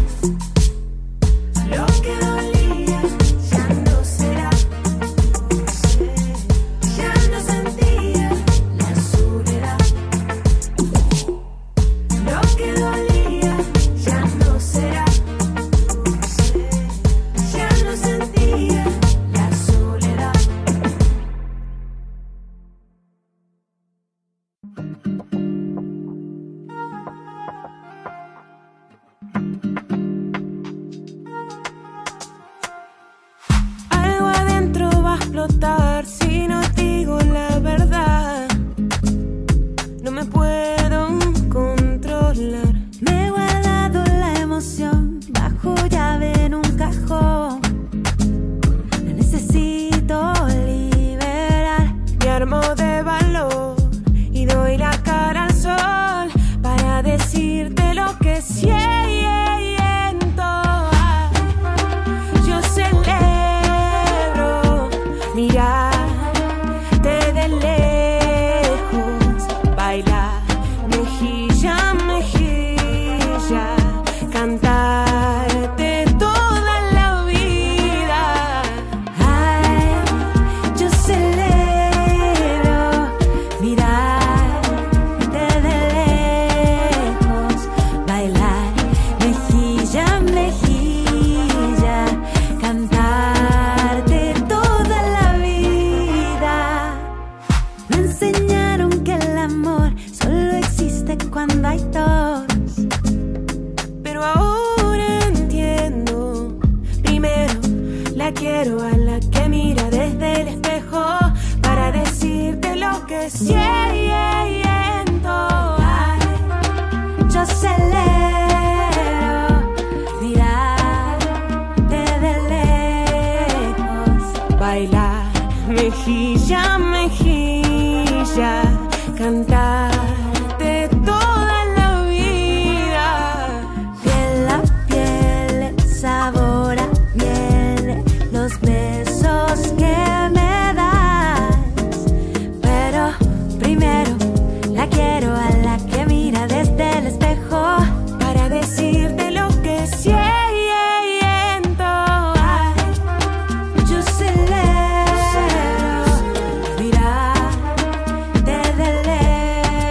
Lo que dolía ya no será, ya no sentía la soledad. Lo que dolía ya no será, ya no sentía la soledad. Algo adentro va a explotar si no digo la verdad. No me puedo controlar. Me he guardado la emoción bajo llave en un cajón. La necesito liberar. Me armo de valor y doy la cara al sol para decirte lo que siento. Yo celebro mirarte de lejos, bailar mejilla a mejilla, cantarte toda la vida. Ay, yo celebro mirarte de lejos, bailar mejilla a mejilla, cantarte toda la vida. Me enseñaron que el amor solo existe cuando hay dos, pero ahora entiendo. Primero la quiero a la que mira desde el espejo para decirte lo que siento. Ay, yo celebro mirarte de lejos, bailar mejilla a mejilla, cantarte toda la vida. Piel a piel, sabor a miel, los besos que me das. Pero primero la quiero a la que mira desde el espejo para decirte lo que siento. Ay, yo celebro mirarte de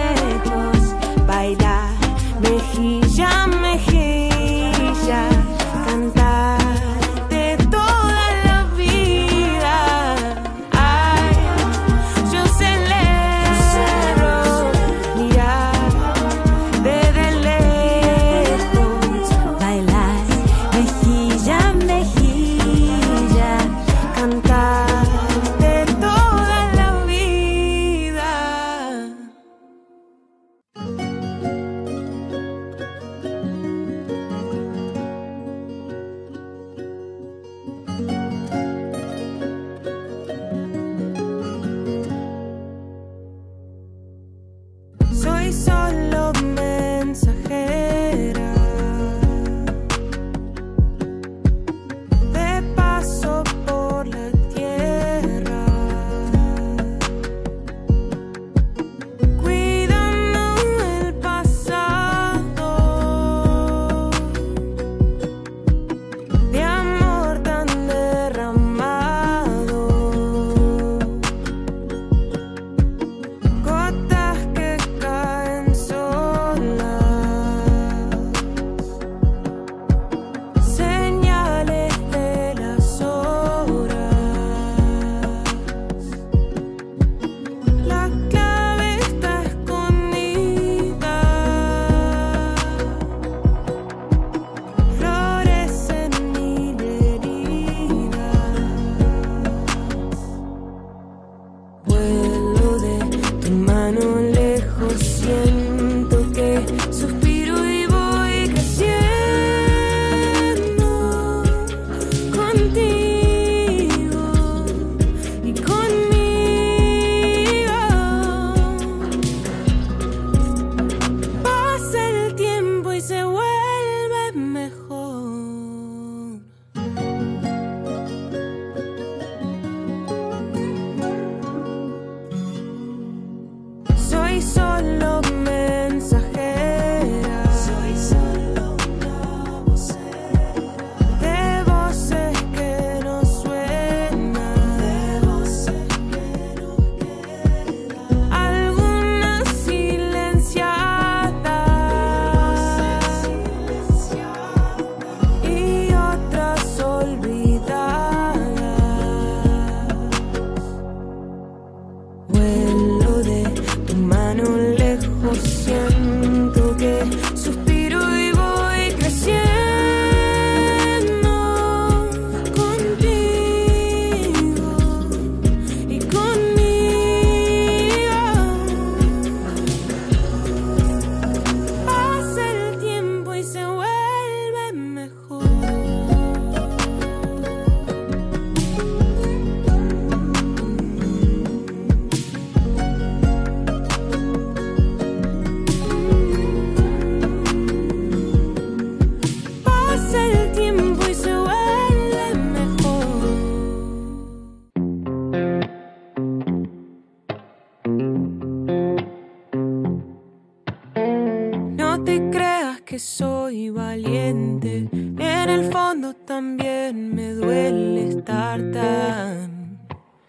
que soy valiente, en el fondo también me duele estar tan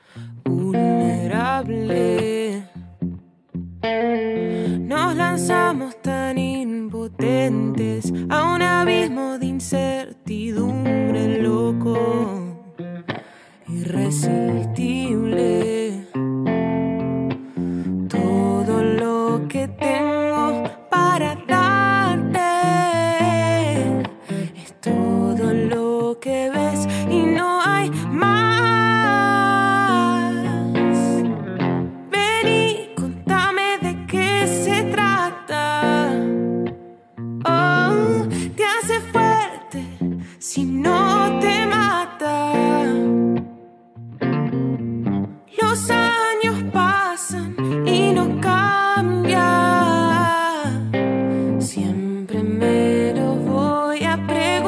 vulnerable. Nos lanzamos tan impotentes a un abismo de incertidumbre, loco, irresistible. Todo lo que tengo para darte es todo lo que ves y no hay más. Vení, contame de qué se trata. Oh, te hace fuerte si no te mata. Los años pasan y no cambia. Siempre me lo voy a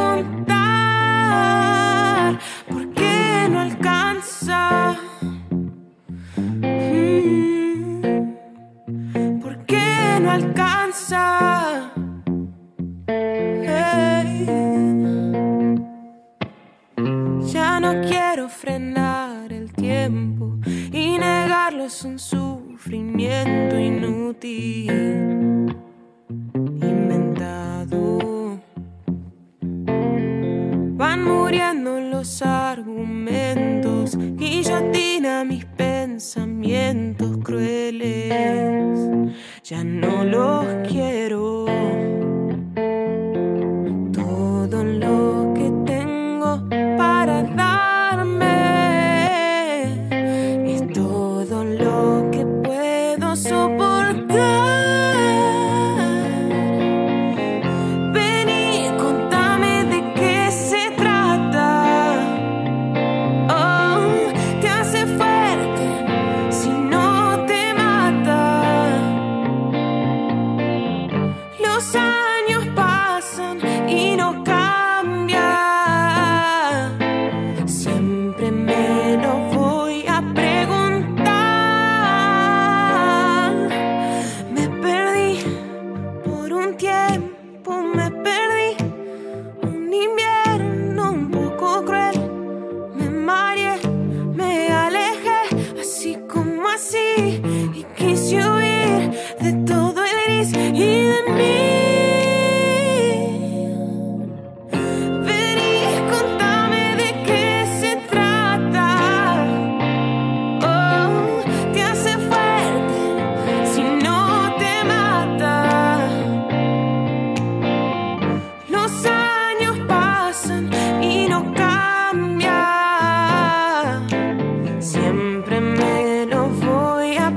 preguntar. ¿Por qué no alcanza? ¿Por qué no alcanza? Hey. Ya no quiero frenar el tiempo y negarlo es un sufrimiento inútil, inventado. Van muriendo los argumentos, guillotina mis pensamientos crueles. Ya no los quiero. Todo lo que tengo para darme es todo lo que puedo soportar. Vení, contame de qué se trata. Oh, te hace fuerte si no te mata. Los años pasan y no cambia. Siempre me lo voy a preguntar. Me perdí por un tiempo, me perdí. Un invierno un poco cruel. Me mareé, me alejé, así como así. Y quise huir de todo el gris y de mí. Vení, contame de qué se trata. Oh, te hace fuerte si no te mata. Los años pasan y no cambia. Siempre me lo voy a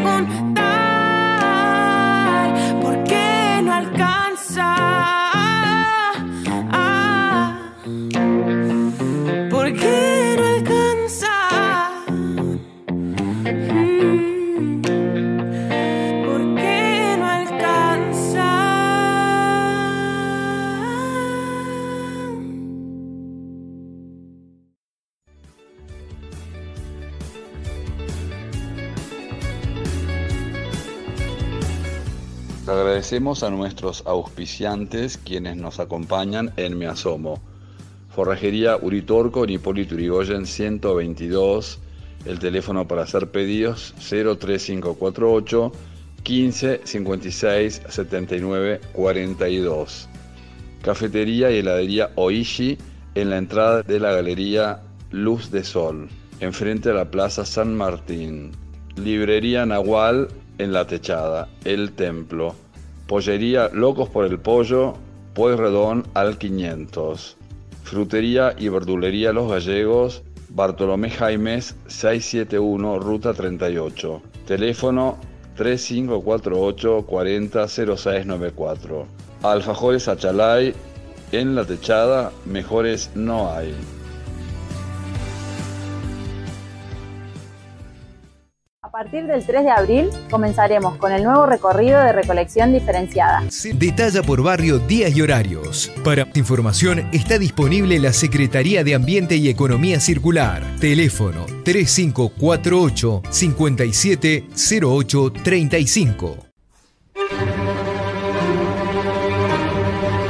preguntar. ¿Por qué no alcanza? ¿Por qué no alcanza? ¿Por qué no alcanza? Agradecemos a nuestros auspiciantes quienes nos acompañan en Me Asomo. Forrajería Uritorco en Hipólito Yrigoyen 122. El teléfono para hacer pedidos 03548 15 56 79 42. Cafetería y heladería Oishi en la entrada de la galería Luz de Sol, enfrente a la Plaza San Martín. Librería Nahual en La Techada, El Templo. Pollería Locos por el Pollo, Pueyrredón al 500. Frutería y verdulería Los Gallegos, Bartolomé Jaimes 671, Ruta 38. Teléfono 3548 40 0694. Alfajores Achalay en La Techada, mejores no hay. A partir del 3 de abril comenzaremos con el nuevo recorrido de recolección diferenciada. Detalla por barrio días y horarios. Para información está disponible la Secretaría de Ambiente y Economía Circular. Teléfono 3548 570835.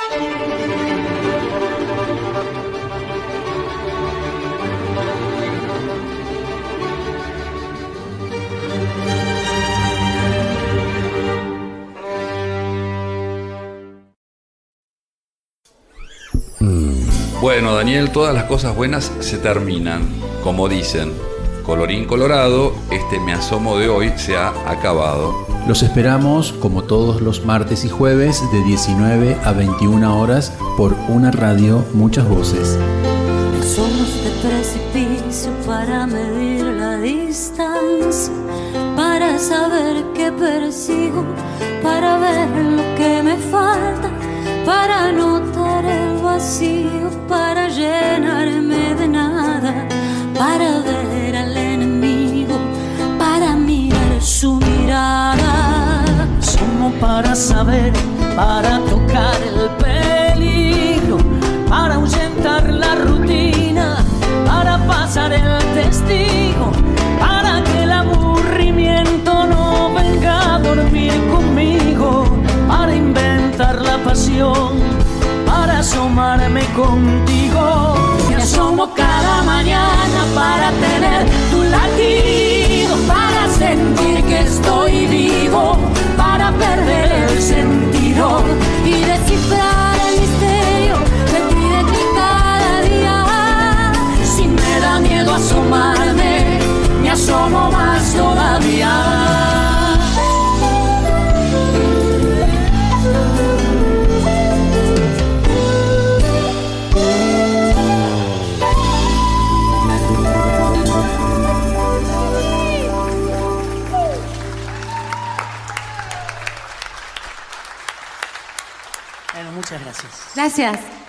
Bueno, Daniel, todas las cosas buenas se terminan, como dicen. Colorín colorado, este Me Asomo de hoy se ha acabado. Los esperamos como todos los martes y jueves de 19 a 21 horas por una radio, muchas voces. Somos de precipicio para medir la distancia, para saber qué persigo, para ver lo que me falta, para notar el vacío, para llenarme de nada, para ver al enemigo, para mirar su mirada. Somos para saber, para tocar el peligro, para ahuyentar la rutina, para pasar el testigo, para que el aburrimiento no venga a dormir conmigo, para inventar la pasión, para asomarme contigo. Me asomo cada mañana para tener tu latido, para sentir que estoy vivo, para perder el sentido y descifrar el misterio que pide que cada día. Si me da miedo asomarme, me asomo más todavía. Bueno, muchas gracias. Gracias.